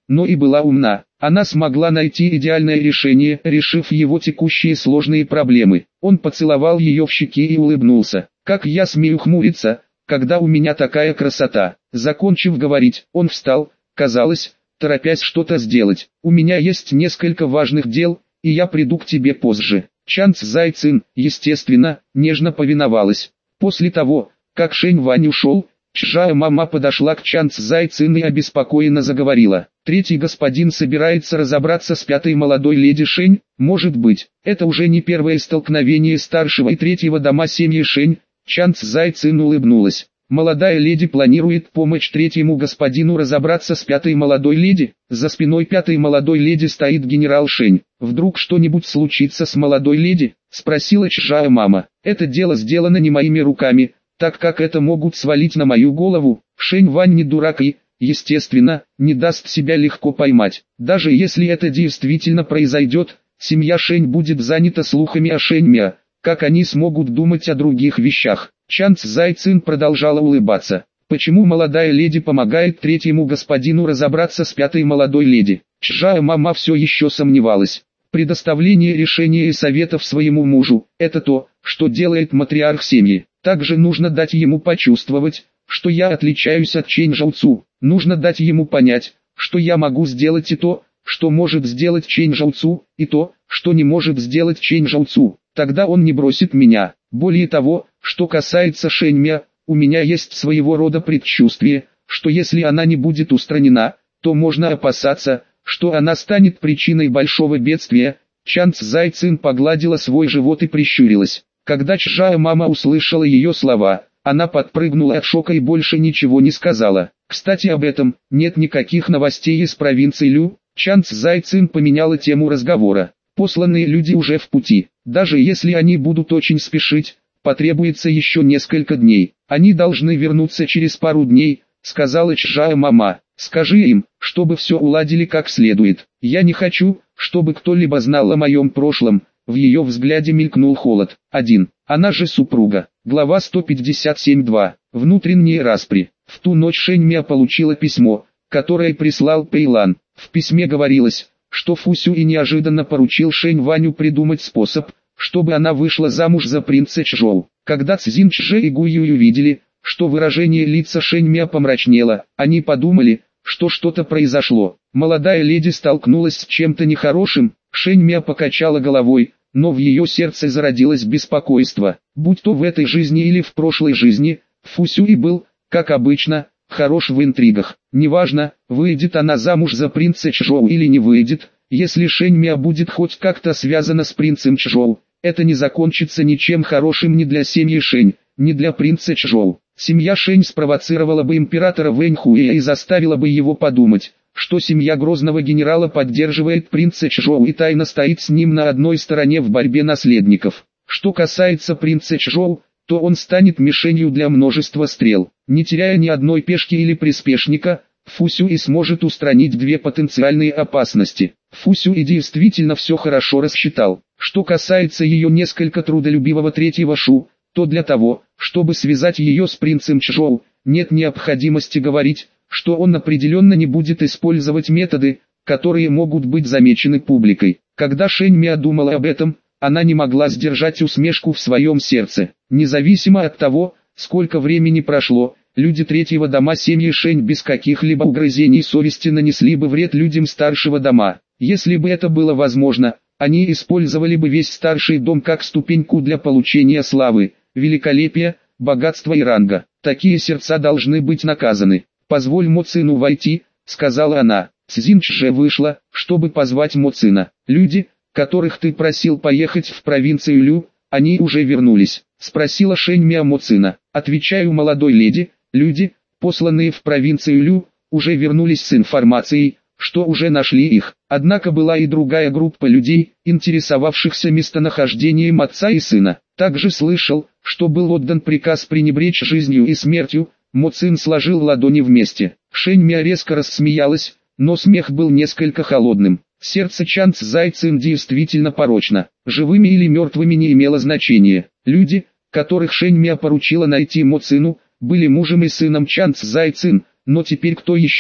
но и была умна. Она смогла найти идеальное решение, решив его текущие сложные проблемы. Он поцеловал ее в щеки и улыбнулся. «Как я смею хмуриться, когда у меня такая красота?» Закончив говорить, он встал, казалось, торопясь что-то сделать. «У меня есть несколько важных дел, и я приду к тебе позже». Чан Цзай Цин, естественно, нежно повиновалась. После того, как Шэнь Вань ушел, Чжао Мама подошла к Чан Цзай Цин и обеспокоенно заговорила. «Третий господин собирается разобраться с пятой молодой леди Шэнь, может быть, это уже не первое столкновение старшего и третьего дома семьи Шэнь». Чан Цзай Цин улыбнулась. «Молодая леди планирует помочь третьему господину разобраться с пятой молодой леди?» За спиной пятой молодой леди стоит генерал Шэнь. «Вдруг что-нибудь случится с молодой леди?» — спросила Чжао Мама. «Это дело сделано не моими руками, так как это могут свалить на мою голову». Шэнь Вань не дурак и, естественно, не даст себя легко поймать. Даже если это действительно произойдет, семья Шэнь будет занята слухами о Шэнь Мя. Как они смогут думать о других вещах? Чан Цзай Цин продолжала улыбаться. «Почему молодая леди помогает третьему господину разобраться с пятой молодой леди?» Чжао Мама все еще сомневалась. Предоставление решения и советов своему мужу – это то, что делает матриарх семьи. Также нужно дать ему почувствовать, что я отличаюсь от Чэнь Жауцу. Нужно дать ему понять, что я могу сделать и то, что может сделать Чэнь Жауцу, и то, что не может сделать Чэнь Жауцу. Тогда он не бросит меня. Более того, что касается Шэнь Мя, у меня есть своего рода предчувствие, что если она не будет устранена, то можно опасаться, что она станет причиной большого бедствия. Чан Цзай Цин погладила свой живот и прищурилась. Когда Чжао Мама услышала ее слова, она подпрыгнула от шока и больше ничего не сказала. «Кстати, об этом, нет никаких новостей из провинции Лю». Чан Цзай Цин поменяла тему разговора. «Посланные люди уже в пути. Даже если они будут очень спешить, потребуется еще несколько дней. Они должны вернуться через пару дней», — сказала Чжао Мама. «Скажи им, чтобы все уладили как следует. Я не хочу, чтобы кто-либо знал о моем прошлом». В ее взгляде мелькнул холод. один. Она же супруга. Глава сто пятьдесят семь два. Внутренние распри. В ту ночь Шэнь Мя получила письмо, которое прислал Пэйлан. В письме говорилось, что Фу Сюй неожиданно поручил Шэнь Ваню придумать способ, чтобы она вышла замуж за принца Чжоу. Когда Цзин Чжэ и Гу Юй увидели, что выражение лица Шэнь Мя помрачнело, они подумали, что что-то произошло. Молодая леди столкнулась с чем-то нехорошим. Шэнь Мя покачала головой, но в ее сердце зародилось беспокойство. Будь то в этой жизни или в прошлой жизни, Фу Сюй был, как обычно, хорош в интригах. Неважно, выйдет она замуж за принца Чжоу или не выйдет, если Шэнь Мя будет хоть как-то связана с принцем Чжоу, это не закончится ничем хорошим ни для семьи Шэнь, ни для принца Чжоу. Семья Шэнь спровоцировала бы императора Вэньхуэя и заставила бы его подумать, что семья грозного генерала поддерживает принца Чжоу и тайно стоит с ним на одной стороне в борьбе наследников. Что касается принца Чжоу, то он станет мишенью для множества стрел. Не теряя ни одной пешки или приспешника, Фу Сюй сможет устранить две потенциальные опасности. Фу Сюй действительно все хорошо рассчитал. Что касается ее несколько трудолюбивого третьего Шу, то для того, чтобы связать ее с принцем Чжоу, нет необходимости говорить, что он определенно не будет использовать методы, которые могут быть замечены публикой. Когда Шэнь Мя думала об этом, она не могла сдержать усмешку в своем сердце. Независимо от того, сколько времени прошло, люди третьего дома семьи Шэнь без каких-либо угрызений совести нанесли бы вред людям старшего дома. Если бы это было возможно, они использовали бы весь старший дом как ступеньку для получения славы, великолепия, богатства и ранга. Такие сердца должны быть наказаны. «Позволь Мо Цину войти», — сказала она. Цзин Чжэ вышла, чтобы позвать Мо Цина. «Люди, которых ты просил поехать в провинцию Лю, они уже вернулись?» — спросила Шэнь Мя Мо Цина. «Отвечаю молодой леди, люди, посланные в провинцию Лю, уже вернулись с информацией, что уже нашли их». Однако была и другая группа людей, интересовавшихся местонахождением отца и сына. Также слышал, что был отдан приказ пренебречь жизнью и смертью. Мо Цин сложил ладони вместе. Шэнь Мя резко рассмеялась, но смех был несколько холодным. Сердце Чан Цзай Цин действительно порочно. Живыми или мертвыми не имело значения. Люди, которых Шэнь Мя поручила найти Мо Цину, были мужем и сыном Чан Цзай Цин, но теперь кто еще,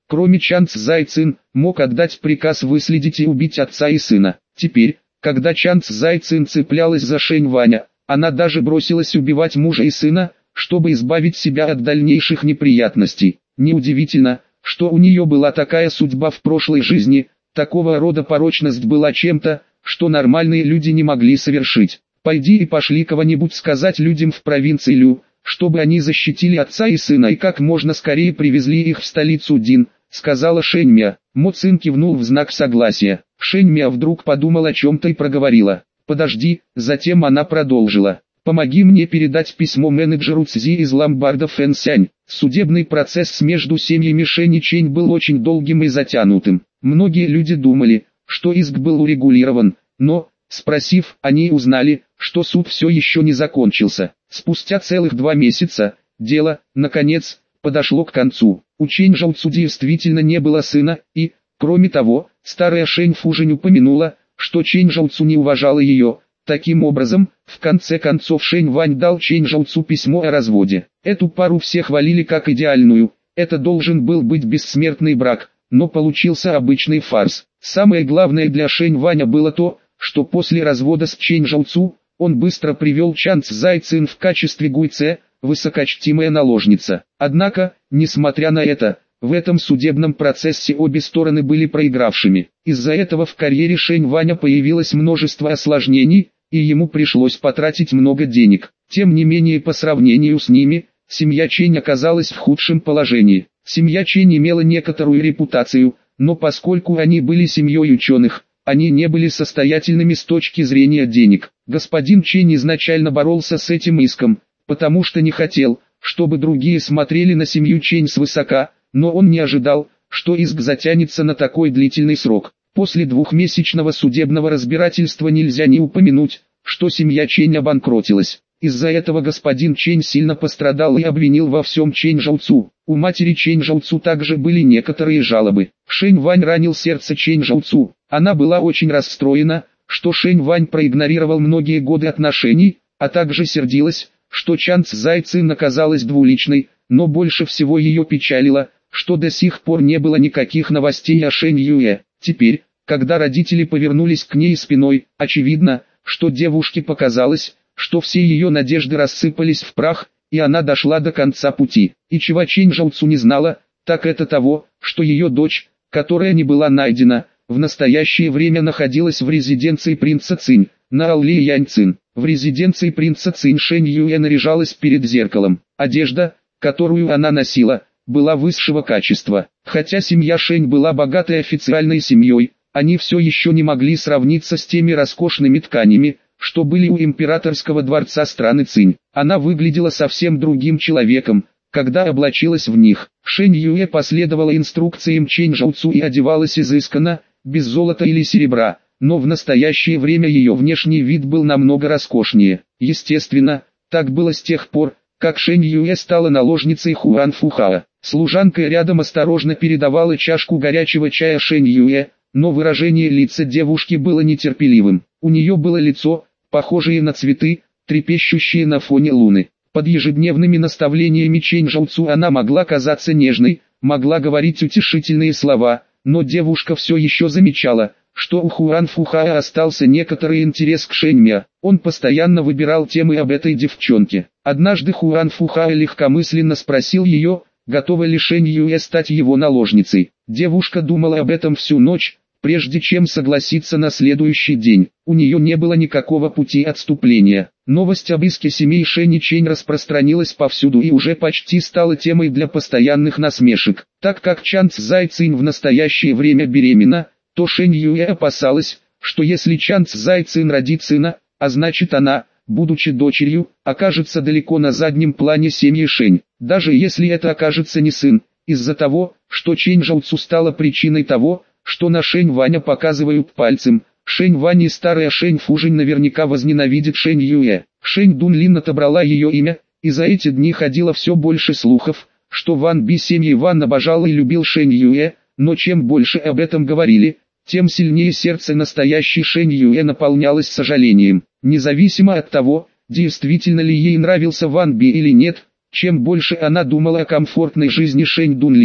кроме Чан Цзай Цин, мог отдать приказ выследить и убить отца и сына. Теперь, когда Чан Цзай Цин цеплялась за Шэнь Ваня, она даже бросилась убивать мужа и сына, чтобы избавить себя от дальнейших неприятностей. Неудивительно, что у нее была такая судьба в прошлой жизни, такого рода порочность была чем-то, что нормальные люди не могли совершить. «Пойди и пошли кого-нибудь сказать людям в провинции Лю, чтобы они защитили отца и сына и как можно скорее привезли их в столицу Дин», — сказала Шэньмя. Мо Цин кивнул в знак согласия. Шэньмя вдруг подумала о чем-то и проговорила: «Подожди», затем она продолжила: «Помоги мне передать письмо менеджеру Цзи из ломбарда Фэнсянь». Судебный процесс между семьями Шэнь и Чэнь был очень долгим и затянутым. Многие люди думали, что иск был урегулирован, но, спросив, они узнали, что суд все еще не закончился. Спустя целых два месяца, дело, наконец, подошло к концу. У Чэнь Жаоцу действительно не было сына, и, кроме того, старая Шэнь Фужень упомянула, что Чэнь Жаоцу не уважала ее. Таким образом, в конце концов Шэнь Вань дал Чэнь Жаоцу письмо о разводе. Эту пару все хвалили как идеальную, это должен был быть бессмертный брак, но получился обычный фарс. Самое главное для Шэнь Ваня было то, что после развода с Чэнь Жаоцу, он быстро привел Чан Цзай Цин в качестве гуйце, высокочтимая наложница. Однако, несмотря на это, в этом судебном процессе обе стороны были проигравшими. Из-за этого в карьере Шэнь Ваня появилось множество осложнений, и ему пришлось потратить много денег. Тем не менее, по сравнению с ними, семья Чэнь оказалась в худшем положении. Семья Чэнь имела некоторую репутацию, но поскольку они были семьей ученых, они не были состоятельными с точки зрения денег. Господин Чэнь изначально боролся с этим иском, потому что не хотел, чтобы другие смотрели на семью Чэнь свысока, но он не ожидал, что иск затянется на такой длительный срок. После двухмесячного судебного разбирательства нельзя не упомянуть, что семья Чэнь обанкротилась. Из-за этого господин Чэнь сильно пострадал и обвинил во всем Чэнь Жаоцу. У матери Чэнь Жаоцу также были некоторые жалобы. Шэнь Вань ранил сердце Чэнь Жаоцу. Она была очень расстроена, что Шэнь Вань проигнорировал многие годы отношений, а также сердилась, что Чан Цзай Цин оказалась двуличной, но больше всего ее печалило, что до сих пор не было никаких новостей о Шэнь Юэ. Теперь, когда родители повернулись к ней спиной, очевидно, что девушке показалось, что все ее надежды рассыпались в прах, и она дошла до конца пути. И чего Чэнь Жаоцу не знала, так это того, что ее дочь, которая не была найдена, в настоящее время находилась в резиденции принца Цинь, на Ауле Яньцин. В резиденции принца Цинь Шэнь Юэ наряжалась перед зеркалом. Одежда, которую она носила, была высшего качества. Хотя семья Шэнь была богатой официальной семьей, они все еще не могли сравниться с теми роскошными тканями, что были у императорского дворца страны Цинь. Она выглядела совсем другим человеком, когда облачилась в них. Шэнь Юэ последовала инструкциям Чэнь Жаоцу и одевалась изысканно, без золота или серебра, но в настоящее время ее внешний вид был намного роскошнее. Естественно, так было с тех пор, как Шэнь Юэ стала наложницей Хуан Фухао. Служанка рядом осторожно передавала чашку горячего чая Шэнь Юэ, но выражение лица девушки было нетерпеливым. У нее было лицо, похожее на цветы, трепещущие на фоне луны. Под ежедневными наставлениями Чэнь Жаоцу она могла казаться нежной, могла говорить утешительные слова, но девушка все еще замечала, что у Хуан Фухао остался некоторый интерес к Шэньмя. Он постоянно выбирал темы об этой девчонке. Однажды Хуан Фухао легкомысленно спросил ее, готова ли Шэнь Юэ стать его наложницей. Девушка думала об этом всю ночь, прежде чем согласиться на следующий день. У нее не было никакого пути отступления. Новость об иске семей Шэнь и Чэнь распространилась повсюду и уже почти стала темой для постоянных насмешек. Так как Чан Цзай Цинь в настоящее время беременна, то Шэнь Юэ опасалась, что если Чан Цзай Цин родит сына, а значит она, будучи дочерью, окажется далеко на заднем плане семьи Шэнь. Даже если это окажется не сын, из-за того, что Чэнь Жаоцу стала причиной того, что на Шэнь Ваня показывают пальцем, Шэнь Вань и старая Шэнь Фужень наверняка возненавидит Шэнь Юэ. Шэнь Дунлин отобрала ее имя, и за эти дни ходило все больше слухов, что Ван Би семьи Ван обожал и любил Шэнь Юэ, но чем больше об этом говорили, тем сильнее сердце настоящей Шэнь Юэ наполнялось сожалением. Независимо от того, действительно ли ей нравился Ван Би или нет, чем больше она думала о комфортной жизни Шэнь Дунлин,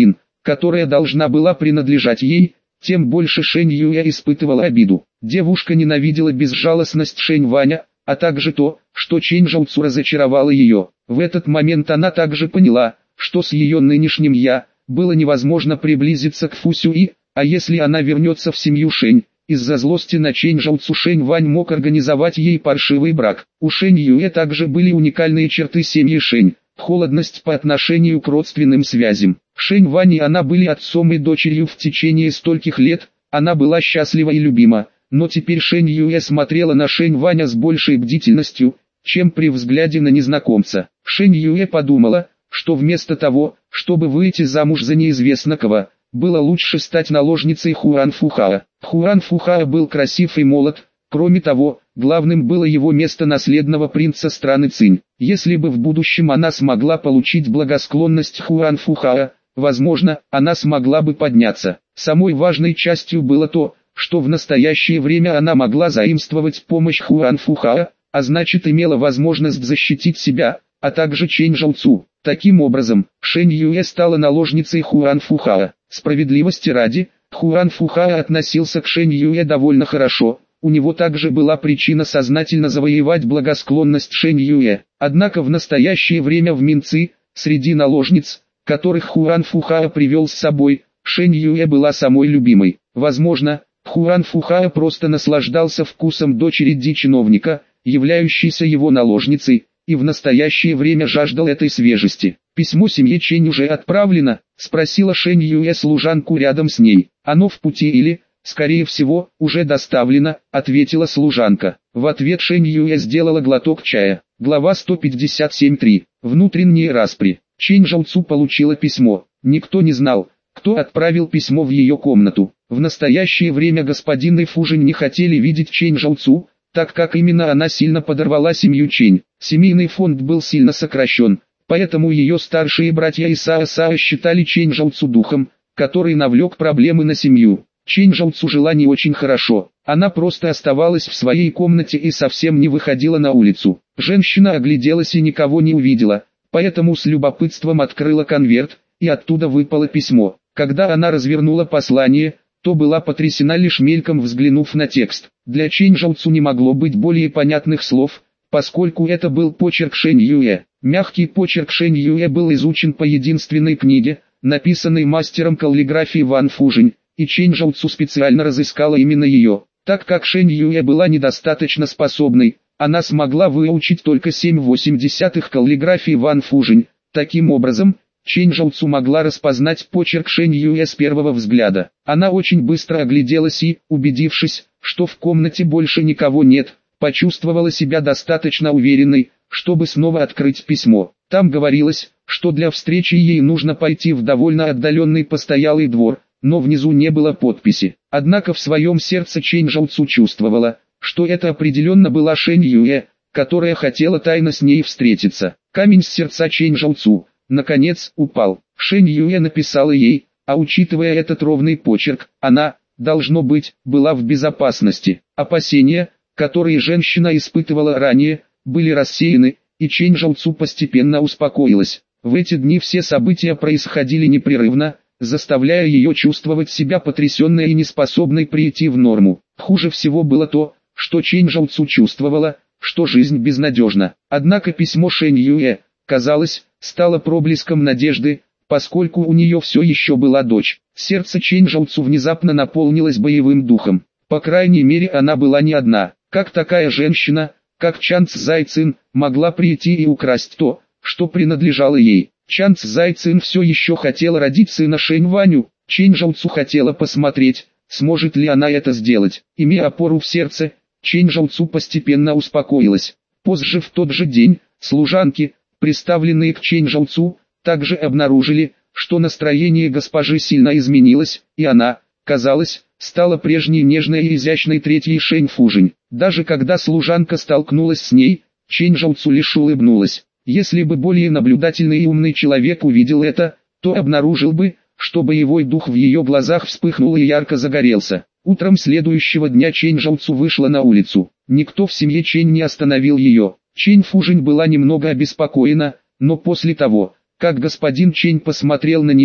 которая должна была принадлежать ей, тем больше Шэнь Юэ испытывала обиду. Девушка ненавидела безжалостность Шэнь Ваня, а также то, что Чэнь Жауцу разочаровала ее. В этот момент она также поняла, что с ее нынешним «я» было невозможно приблизиться к Фу Сюи, а если она вернется в семью Шэнь, из-за злости на Чэнь Жауцу Шэнь Вань мог организовать ей паршивый брак. У Шэнь Юэ также были уникальные черты семьи Шэнь, холодность по отношению к родственным связям. Шэнь Вань и она были отцом и дочерью в течение стольких лет, она была счастлива и любима, но теперь Шэнь Юэ смотрела на Шэнь Ваня с большей бдительностью, чем при взгляде на незнакомца. Шэнь Юэ подумала, что вместо того, чтобы выйти замуж за неизвестно кого, было лучше стать наложницей Хуан Фухао. Хуан Фухао был красив и молод, кроме того, главным было его место наследного принца страны Цинь. Если бы в будущем она смогла получить благосклонность Хуан Фухао, возможно, она смогла бы подняться. Самой важной частью было то, что в настоящее время она могла заимствовать помощь Хуан Фухао, а значит имела возможность защитить себя, а также Чэнь Жауцу. Таким образом, Шэнь Юэ стала наложницей Хуан Фухао. Справедливости ради, Хуан Фухао относился к Шэнь Юэ довольно хорошо, у него также была причина сознательно завоевать благосклонность Шэнь Юэ. Однако в настоящее время в Минци, среди наложниц, которых Хуан Фухао привел с собой, Шэнь Юэ была самой любимой. Возможно, Хуан Фухао просто наслаждался вкусом дочери Ди-чиновника, являющейся его наложницей, и в настоящее время жаждал этой свежести. «Письмо семье Чэнь уже отправлено?» — спросила Шэнь Юэ служанку рядом с ней. «Оно в пути или, скорее всего, уже доставлено», — ответила служанка. В ответ Шэнь Юэ сделала глоток чая. Глава сто пятьдесят семь точка три. Внутренние распри. Чэнь Жауцу получила письмо. Никто не знал, кто отправил письмо в ее комнату. В настоящее время господин и Фужин не хотели видеть Чэнь Жауцу, так как именно она сильно подорвала семью Чэнь. Семейный фонд был сильно сокращен, поэтому ее старшие братья Исао Сао считали Чэнь Жауцу духом, который навлек проблемы на семью. Чэнь Жауцу жила не очень хорошо, она просто оставалась в своей комнате и совсем не выходила на улицу. Женщина огляделась и никого не увидела, поэтому с любопытством открыла конверт, и оттуда выпало письмо. Когда она развернула послание, то была потрясена лишь мельком взглянув на текст. Для Чэнь Жауцу не могло быть более понятных слов, поскольку это был почерк Шэнь Юэ. Мягкий почерк Шэнь Юэ был изучен по единственной книге, написанной мастером каллиграфии Ван Фужинь, и Чэнь Жауцу специально разыскала именно ее. Так как Шэнь Юэ была недостаточно способной, она смогла выучить только семь-восемь десятых каллиграфии Ван Фужинь. Таким образом, Чэнь Жауцу могла распознать почерк Шэнь Юэ с первого взгляда. Она очень быстро огляделась и, убедившись, что в комнате больше никого нет, почувствовала себя достаточно уверенной, чтобы снова открыть письмо. Там говорилось, что для встречи ей нужно пойти в довольно отдаленный постоялый двор, но внизу не было подписи. Однако в своем сердце Чэнь Жауцу чувствовала, что это определенно была Шэнь Юэ, которая хотела тайно с ней встретиться. Камень с сердца Чэнь Жауцу, наконец, упал. Шэнь Юэ написала ей, а учитывая этот ровный почерк, она, должно быть, была в безопасности. Опасения, которые женщина испытывала ранее, были рассеяны, и Чэнь Жауцу постепенно успокоилась. В эти дни все события происходили непрерывно, заставляя ее чувствовать себя потрясенной и неспособной прийти в норму. Хуже всего было то, что Чэнь Жауцу чувствовала, что жизнь безнадежна. Однако письмо Шэнь Юэ, казалось, стало проблеском надежды, поскольку у нее все еще была дочь. Сердце Чэнь Жауцу внезапно наполнилось боевым духом. По крайней мере она была не одна. Как такая женщина, как Чан Цзай Цин, могла прийти и украсть то, что принадлежало ей? Чан Цзай Цин все еще хотела родить сына Шэнь Ваню. Чэнь Жауцу хотела посмотреть, сможет ли она это сделать. Имея опору в сердце, Чэнь Жауцу постепенно успокоилась. Позже в тот же день, служанки, представленные к Чэнь Жауцу, также обнаружили, что настроение госпожи сильно изменилось, и она, казалось, стала прежней нежной и изящной третьей Шэнь Фужинь. Даже когда служанка столкнулась с ней, Чэнь Жауцу лишь улыбнулась. Если бы более наблюдательный и умный человек увидел это, то обнаружил бы, что боевой дух в ее глазах вспыхнул и ярко загорелся. Утром следующего дня Чэнь Жауцу вышла на улицу. Никто в семье Чэнь не остановил ее. Чэнь Фужинь была немного обеспокоена, но после того, как господин Чэнь посмотрел на нее,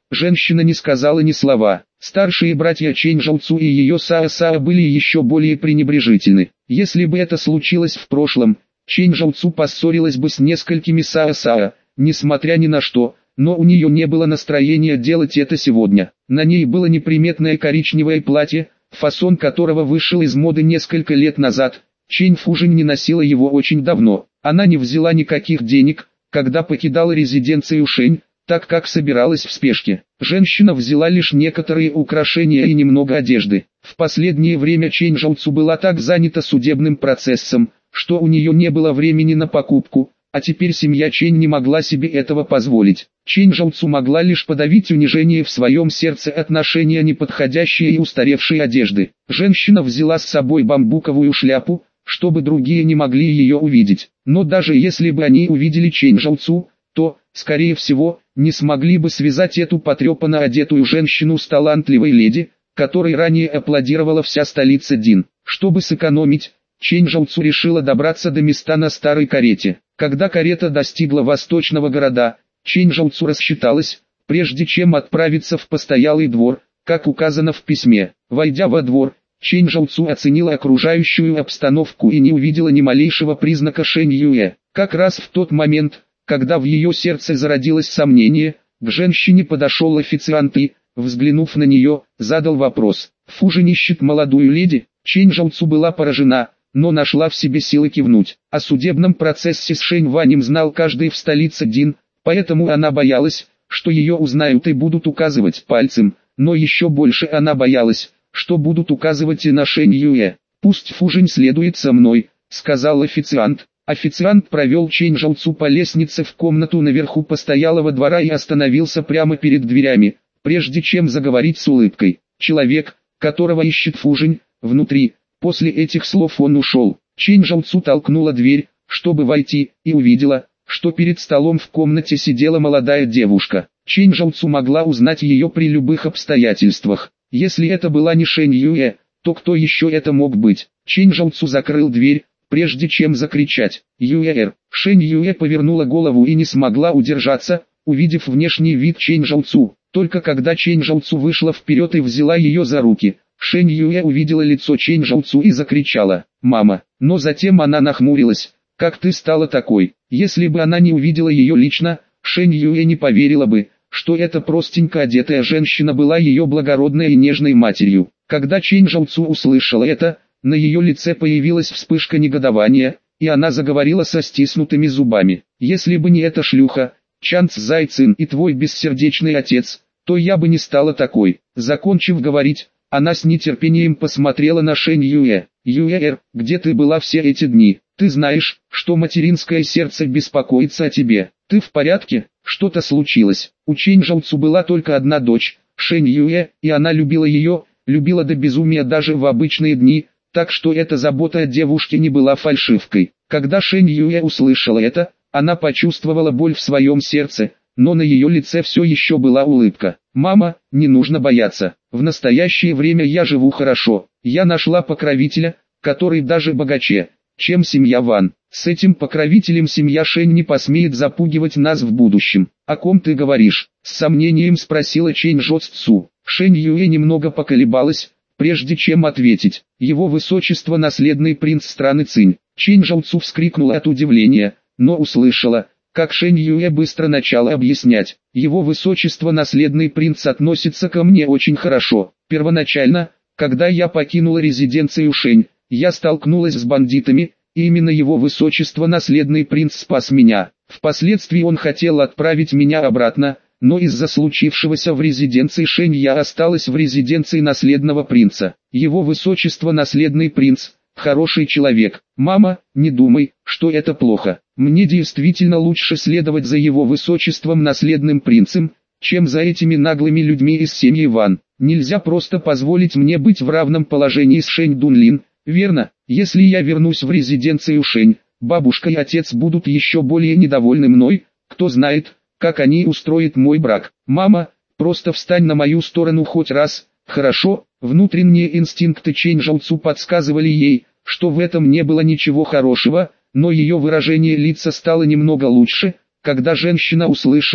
Женщина не сказала ни слова. Старшие братья Чэнь Жоуцу и ее Сао-Сао были еще более пренебрежительны. Если бы это случилось в прошлом, Чэнь Жоуцу поссорилась бы с несколькими Сао-Сао, несмотря ни на что, но у нее не было настроения делать это сегодня. На ней было неприметное коричневое платье, фасон которого вышел из моды несколько лет назад. Чэнь Фужинь не носила его очень давно. Она не взяла никаких денег, когда покидала резиденцию Шэнь, так как собиралась в спешке. Женщина взяла лишь некоторые украшения и немного одежды. В последнее время Чэнь Жоуцу была так занята судебным процессом, что у нее не было времени на покупку, а теперь семья Чэнь не могла себе этого позволить. Чэнь Жоуцу могла лишь подавить унижение в своем сердце от ношения неподходящей и устаревшей одежды. Женщина взяла с собой бамбуковую шляпу, чтобы другие не могли ее увидеть. Но даже если бы они увидели Чэнь Жоуцу, то, скорее всего, не смогли бы связать эту потрепанно одетую женщину с талантливой леди, которой ранее аплодировала вся столица Дин. Чтобы сэкономить, Чэнь Жоуцу решила добраться до места на старой карете. Когда карета достигла восточного города, Чэнь Жоуцу рассчиталась, прежде чем отправиться в постоялый двор, как указано в письме. Войдя во двор, Чэнь Жоуцу оценила окружающую обстановку и не увидела ни малейшего признака Шэнь Юэ. Как раз в тот момент, когда в ее сердце зародилось сомнение, к женщине подошел официант и, взглянув на нее, задал вопрос. «Фужинь ищет молодую леди?» Чэнь Жоуцу была поражена, но нашла в себе силы кивнуть. О судебном процессе с Шэнь Ванем знал каждый в столице Дин, поэтому она боялась, что ее узнают и будут указывать пальцем, но еще больше она боялась, что будут указывать и на Шэнь Юэ. «Пусть Фужинь следует со мной», — сказал официант. Официант провел Чэнь Жоуцу по лестнице в комнату наверху постоялого двора и остановился прямо перед дверями, прежде чем заговорить с улыбкой. «Человек, которого ищет Фужинь, внутри». После этих слов он ушел. Чэнь Жоуцу толкнула дверь, чтобы войти, и увидела, что перед столом в комнате сидела молодая девушка. Чэнь Жоуцу могла узнать ее при любых обстоятельствах. Если это была не Шэнь Юэ, то кто еще это мог быть? Чэнь Жоуцу закрыл дверь, прежде чем закричать «Юэ-эр». Шэнь Юэ повернула голову и не смогла удержаться, увидев внешний вид Чэнь Жоуцу. Только когда Чэнь Жоуцу вышла вперед и взяла ее за руки, Шэнь Юэ увидела лицо Чэнь Жоуцу и закричала «Мама!». Но затем она нахмурилась. «Как ты стала такой?» Если бы она не увидела ее лично, Шэнь Юэ не поверила бы, что эта простенько одетая женщина была ее благородной и нежной матерью. Когда Чэнь Жоуцу услышала это, на ее лице появилась вспышка негодования, и она заговорила со стиснутыми зубами. «Если бы не эта шлюха, Чан Цзайцин и твой бессердечный отец, то я бы не стала такой». Закончив говорить, она с нетерпением посмотрела на Шэнь Юэ. «Юэ-эр, где ты была все эти дни? Ты знаешь, что материнское сердце беспокоится о тебе. Ты в порядке? Что-то случилось?» У Чэнь Жоуцу была только одна дочь, Шэнь Юэ, и она любила ее, любила до безумия даже в обычные дни, так что эта забота о девушке не была фальшивкой. Когда Шэнь Юэ услышала это, она почувствовала боль в своем сердце, но на ее лице все еще была улыбка. «Мама, не нужно бояться. В настоящее время я живу хорошо. Я нашла покровителя, который даже богаче, чем семья Ван. С этим покровителем семья Шэнь не посмеет запугивать нас в будущем». «О ком ты говоришь?» — с сомнением спросила Чэнь Жоуцу. Шэнь Юэ немного поколебалась, прежде чем ответить. «Его высочество наследный принц страны Цинь». Чэнь Жоуцу вскрикнула от удивления, но услышала, как Шэнь Юэ быстро начала объяснять. «Его высочество наследный принц относится ко мне очень хорошо. Первоначально, когда я покинула резиденцию Шэнь, я столкнулась с бандитами, и именно его высочество наследный принц спас меня. Впоследствии он хотел отправить меня обратно, но из-за случившегося в резиденции Шэнь я осталась в резиденции наследного принца. Его высочество наследный принц, хороший человек. Мама, не думай, что это плохо. Мне действительно лучше следовать за его высочеством наследным принцем, чем за этими наглыми людьми из семьи Ван. Нельзя просто позволить мне быть в равном положении с Шэнь Дунлин, верно? Если я вернусь в резиденцию Шэнь, бабушка и отец будут еще более недовольны мной, кто знает, как они устроят мой брак. Мама, просто встань на мою сторону хоть раз, хорошо?» Внутренние инстинкты Чэнь Жоуцу подсказывали ей, что в этом не было ничего хорошего, но ее выражение лица стало немного лучше, когда женщина услышала,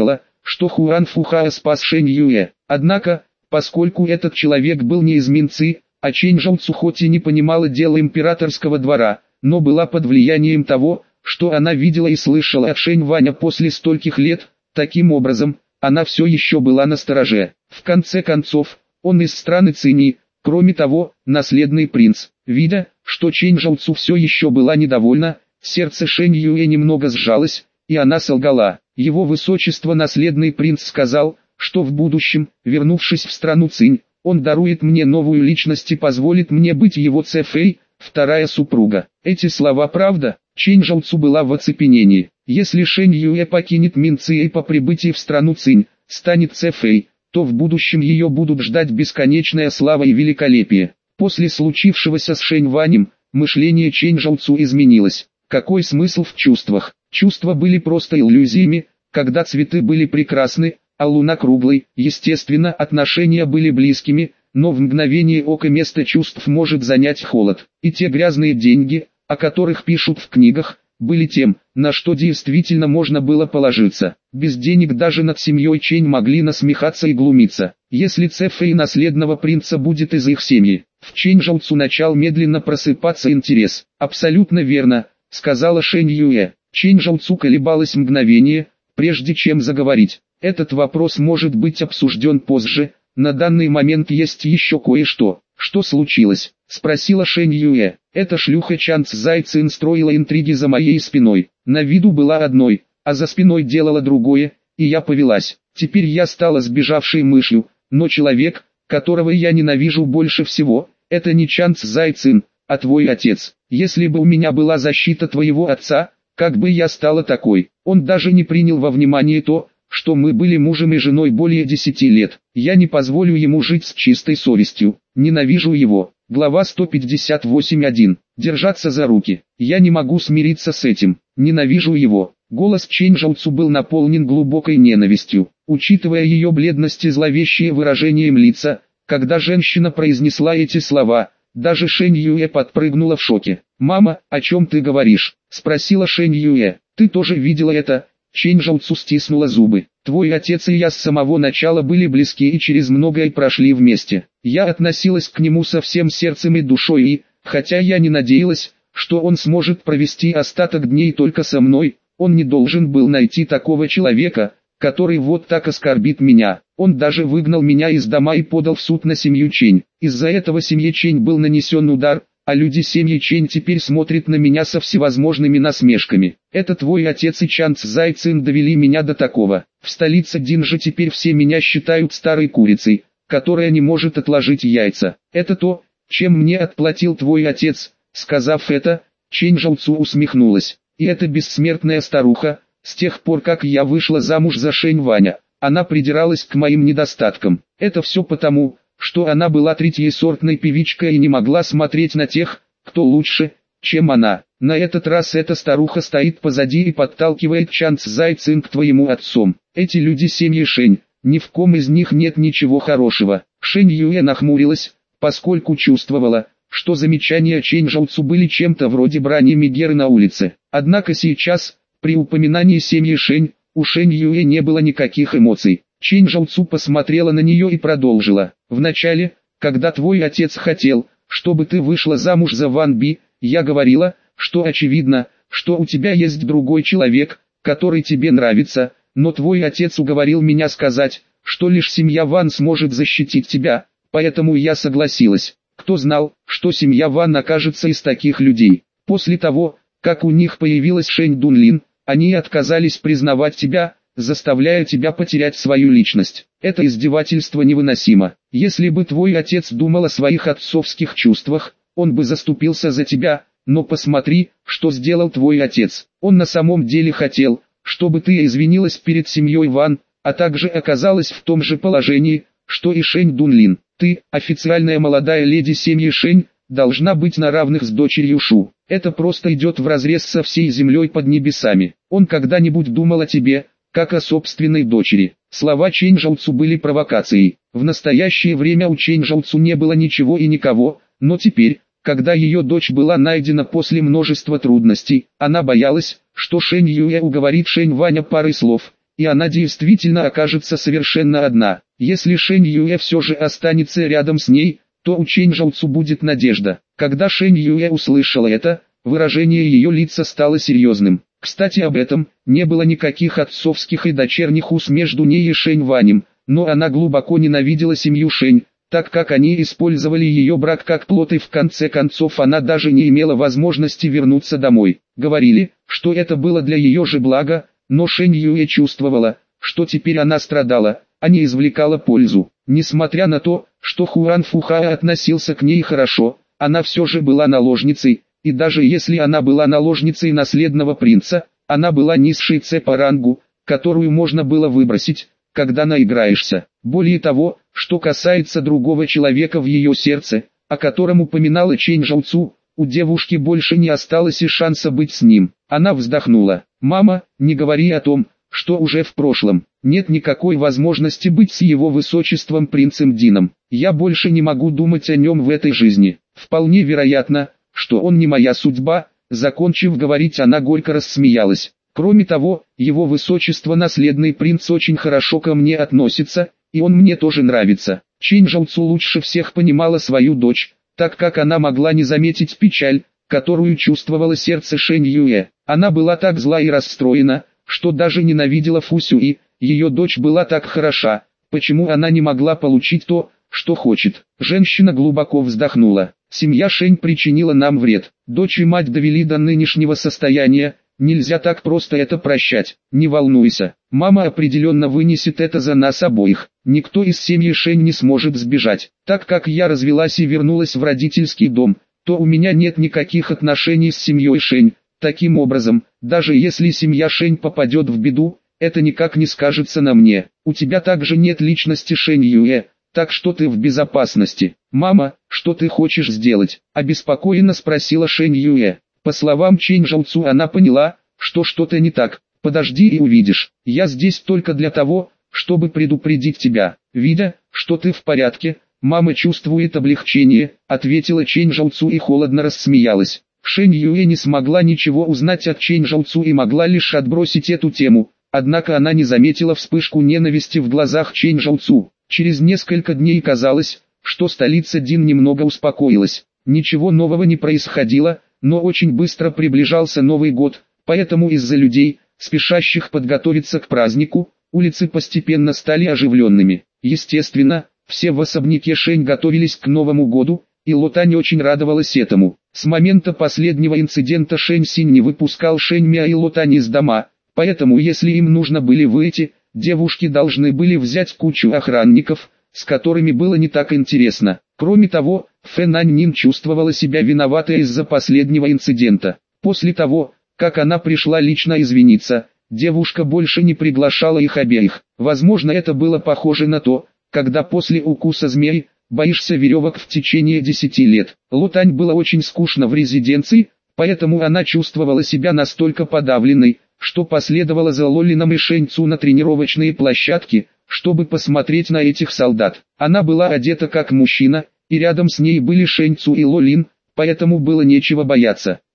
что Хуан Фухао спас Шэнь Юэ. Однако, поскольку этот человек был не из Минцы, а Чэнь Жоуцу хоть и не понимала дела императорского двора, но была под влиянием того, что она видела и слышала от Шэнь Ваня после стольких лет, таким образом, она все еще была настороже. В конце концов, он из страны Цинь, кроме того, наследный принц. Видя, что Чэнь Жоуцу все еще была недовольна, сердце Шэнь Юэ немного сжалось, и она солгала. Его высочество наследный принц сказал, что в будущем, вернувшись в страну Цинь, он дарует мне новую личность и позволит мне быть его Цефэй, вторая супруга. Эти слова правда? Чэнь Жоуцу была в оцепенении. Если Шэнь Юэ покинет Минцы и по прибытии в страну Цинь, станет Цефэй, то в будущем ее будут ждать бесконечная слава и великолепие. После случившегося с Шэнь Ванем, мышление Чэнь Жоуцу изменилось. Какой смысл в чувствах? Чувства были просто иллюзиями, когда цветы были прекрасны, а луна круглой. Естественно, отношения были близкими, но в мгновение ока место чувств может занять холод. И те грязные деньги, о которых пишут в книгах, были тем, на что действительно можно было положиться. Без денег даже над семьей Чэнь могли насмехаться и глумиться. Если Цефэй наследного принца будет из их семьи, в Чэнь Жоуцу начал медленно просыпаться интерес. Абсолютно верно, сказала Шэнь Юэ. Чэнь Жоуцу колебалась мгновение, прежде чем заговорить. Этот вопрос может быть обсужден позже, на данный момент есть еще кое-что. Что случилось? Спросила Шэнь Юэ. Эта шлюха Чан Цзай Цин строила интриги за моей спиной. На виду была одной, а за спиной делала другое, и я повелась. Теперь я стала сбежавшей мышью, но человек, которого я ненавижу больше всего, это не Чан Цзай Цин, а твой отец. Если бы у меня была защита твоего отца, как бы я стала такой? Он даже не принял во внимание то, что мы были мужем и женой более десяти лет. Я не позволю ему жить с чистой совестью. Ненавижу его. Глава сто пятьдесят восемь точка один. Держаться за руки. Я не могу смириться с этим. Ненавижу его. Голос Чэнь Жоуцу был наполнен глубокой ненавистью. Учитывая ее бледность и зловещее выражение лица, когда женщина произнесла эти слова, даже Шэнь Юэ подпрыгнула в шоке. «Мама, о чем ты говоришь?» – спросила Шэнь Юэ. «Ты тоже видела это?» Чэнь Жоуцу стиснула зубы. «Твой отец и я с самого начала были близки и через многое прошли вместе. Я относилась к нему со всем сердцем и душой и, хотя я не надеялась, что он сможет провести остаток дней только со мной, он не должен был найти такого человека, который вот так оскорбит меня. Он даже выгнал меня из дома и подал в суд на семью Чэнь. Из-за этого семье Чэнь был нанесен удар, а люди семьи Чэнь теперь смотрят на меня со всевозможными насмешками. Это твой отец и Чан Цзай Цин довели меня до такого. В столице Динжи теперь все меня считают старой курицей, которая не может отложить яйца. Это то, чем мне отплатил твой отец». Сказав это, Чэнь Жоуцу усмехнулась. «И эта бессмертная старуха, с тех пор как я вышла замуж за Шэнь Ваня, она придиралась к моим недостаткам. Это все потому, что она была третьесортной певичкой и не могла смотреть на тех, кто лучше, чем она. На этот раз эта старуха стоит позади и подталкивает Чан Цзай Цин к твоему отцу. Эти люди семьи Шэнь, ни в ком из них нет ничего хорошего». Шэнь Юэ нахмурилась, поскольку чувствовала, что замечания Чэнь Жоуцу были чем-то вроде брани Мегеры на улице. Однако сейчас, при упоминании семьи Шэнь, у Шэнь Юэ не было никаких эмоций. Чэнь Жоуцу посмотрела на нее и продолжила. «Вначале, когда твой отец хотел, чтобы ты вышла замуж за Ван Би, я говорила, что очевидно, что у тебя есть другой человек, который тебе нравится, но твой отец уговорил меня сказать, что лишь семья Ван сможет защитить тебя, поэтому я согласилась. Кто знал, что семья Ван окажется из таких людей? После того, как у них появилась Шэнь Дунлин, они отказались признавать тебя, заставляя тебя потерять свою личность. Это издевательство невыносимо. Если бы твой отец думал о своих отцовских чувствах, он бы заступился за тебя, но посмотри, что сделал твой отец. Он на самом деле хотел, чтобы ты извинилась перед семьей Ван, а также оказалась в том же положении, что и Шэнь Дунлин. Ты, официальная молодая леди семьи Шэнь, должна быть на равных с дочерью Шу. Это просто идет вразрез со всей землей под небесами. Он когда-нибудь думал о тебе, как о собственной дочери. Слова Чэнь Жоуцу были провокацией. В настоящее время у Чэнь Жоуцу не было ничего и никого, но теперь, когда ее дочь была найдена после множества трудностей, она боялась, что Шэнь Юэ уговорит Шэнь Ваня парой слов, и она действительно окажется совершенно одна. Если Шэнь Юэ все же останется рядом с ней, то у Чэнь Жоуцу будет надежда. Когда Шэнь Юэ услышала это, выражение ее лица стало серьезным. Кстати, об этом, не было никаких отцовских и дочерних уз между ней и Шэнь Ванем, но она глубоко ненавидела семью Шэнь, так как они использовали ее брак как плод, и в конце концов она даже не имела возможности вернуться домой. Говорили, что это было для ее же блага, но Шэнь Юэ чувствовала, что теперь она страдала, а не извлекала пользу. Несмотря на то, что Хуан Фухао относился к ней хорошо, она все же была наложницей, и даже если она была наложницей наследного принца, она была низшей Цэ по рангу, которую можно было выбросить, когда наиграешься. Более того, что касается другого человека в ее сердце, о котором упоминала Чэнь Жоуцу, у девушки больше не осталось и шанса быть с ним. Она вздохнула. «Мама, не говори о том, что уже в прошлом. Нет никакой возможности быть с его высочеством принцем Дином. Я больше не могу думать о нем в этой жизни. Вполне вероятно, что он не моя судьба». Закончив говорить, она горько рассмеялась. «Кроме того, его высочество наследный принц очень хорошо ко мне относится, и он мне тоже нравится». Чэнь Жоуцу лучше всех понимала свою дочь, так как она могла не заметить печаль, которую чувствовало сердце Шэнь Юэ. Она была так зла и расстроена, что даже ненавидела Фу Сюи. Ее дочь была так хороша, почему она не могла получить то, что хочет? Женщина глубоко вздохнула. «Семья Шэнь причинила нам вред. Дочь и мать довели до нынешнего состояния, нельзя так просто это прощать. Не волнуйся, мама определенно вынесет это за нас обоих. Никто из семьи Шэнь не сможет сбежать. Так как я развелась и вернулась в родительский дом, то у меня нет никаких отношений с семьей Шэнь. Таким образом, даже если семья Шэнь попадет в беду, это никак не скажется на мне. У тебя также нет личности Шэнь Юэ, так что ты в безопасности». «Мама, что ты хочешь сделать?» – обеспокоенно спросила Шэнь Юэ. По словам Чэнь Жоуцу, она поняла, что что-то не так. «Подожди и увидишь. Я здесь только для того, чтобы предупредить тебя». «Видя, что ты в порядке, мама чувствует облегчение», – ответила Чэнь Жоуцу и холодно рассмеялась. Шэнь Юэ не смогла ничего узнать от Чэнь Жоуцу и могла лишь отбросить эту тему, однако она не заметила вспышку ненависти в глазах Чэнь Жоуцу. Через несколько дней казалось, что столица Дин немного успокоилась. Ничего нового не происходило, но очень быстро приближался Новый год, поэтому из-за людей, спешащих подготовиться к празднику, улицы постепенно стали оживленными. Естественно, все в особняке Шэнь готовились к Новому году, и Лотань очень радовалась этому. С момента последнего инцидента Шэнь Синь не выпускал Шэнь Мя и Лотань из дома, поэтому если им нужно были выйти, девушки должны были взять кучу охранников, с которыми было не так интересно. Кроме того, Фэнань Нин чувствовала себя виноватой из-за последнего инцидента. После того, как она пришла лично извиниться, девушка больше не приглашала их обеих. Возможно, это было похоже на то, когда после укуса змей, боишься веревок в течение десяти лет. Лотань было очень скучно в резиденции, поэтому она чувствовала себя настолько подавленной, что последовала за Лолином и Шэнь Цу на тренировочные площадки, чтобы посмотреть на этих солдат. Она была одета как мужчина, и рядом с ней были Шэнь Цу и Лолин, поэтому было нечего бояться.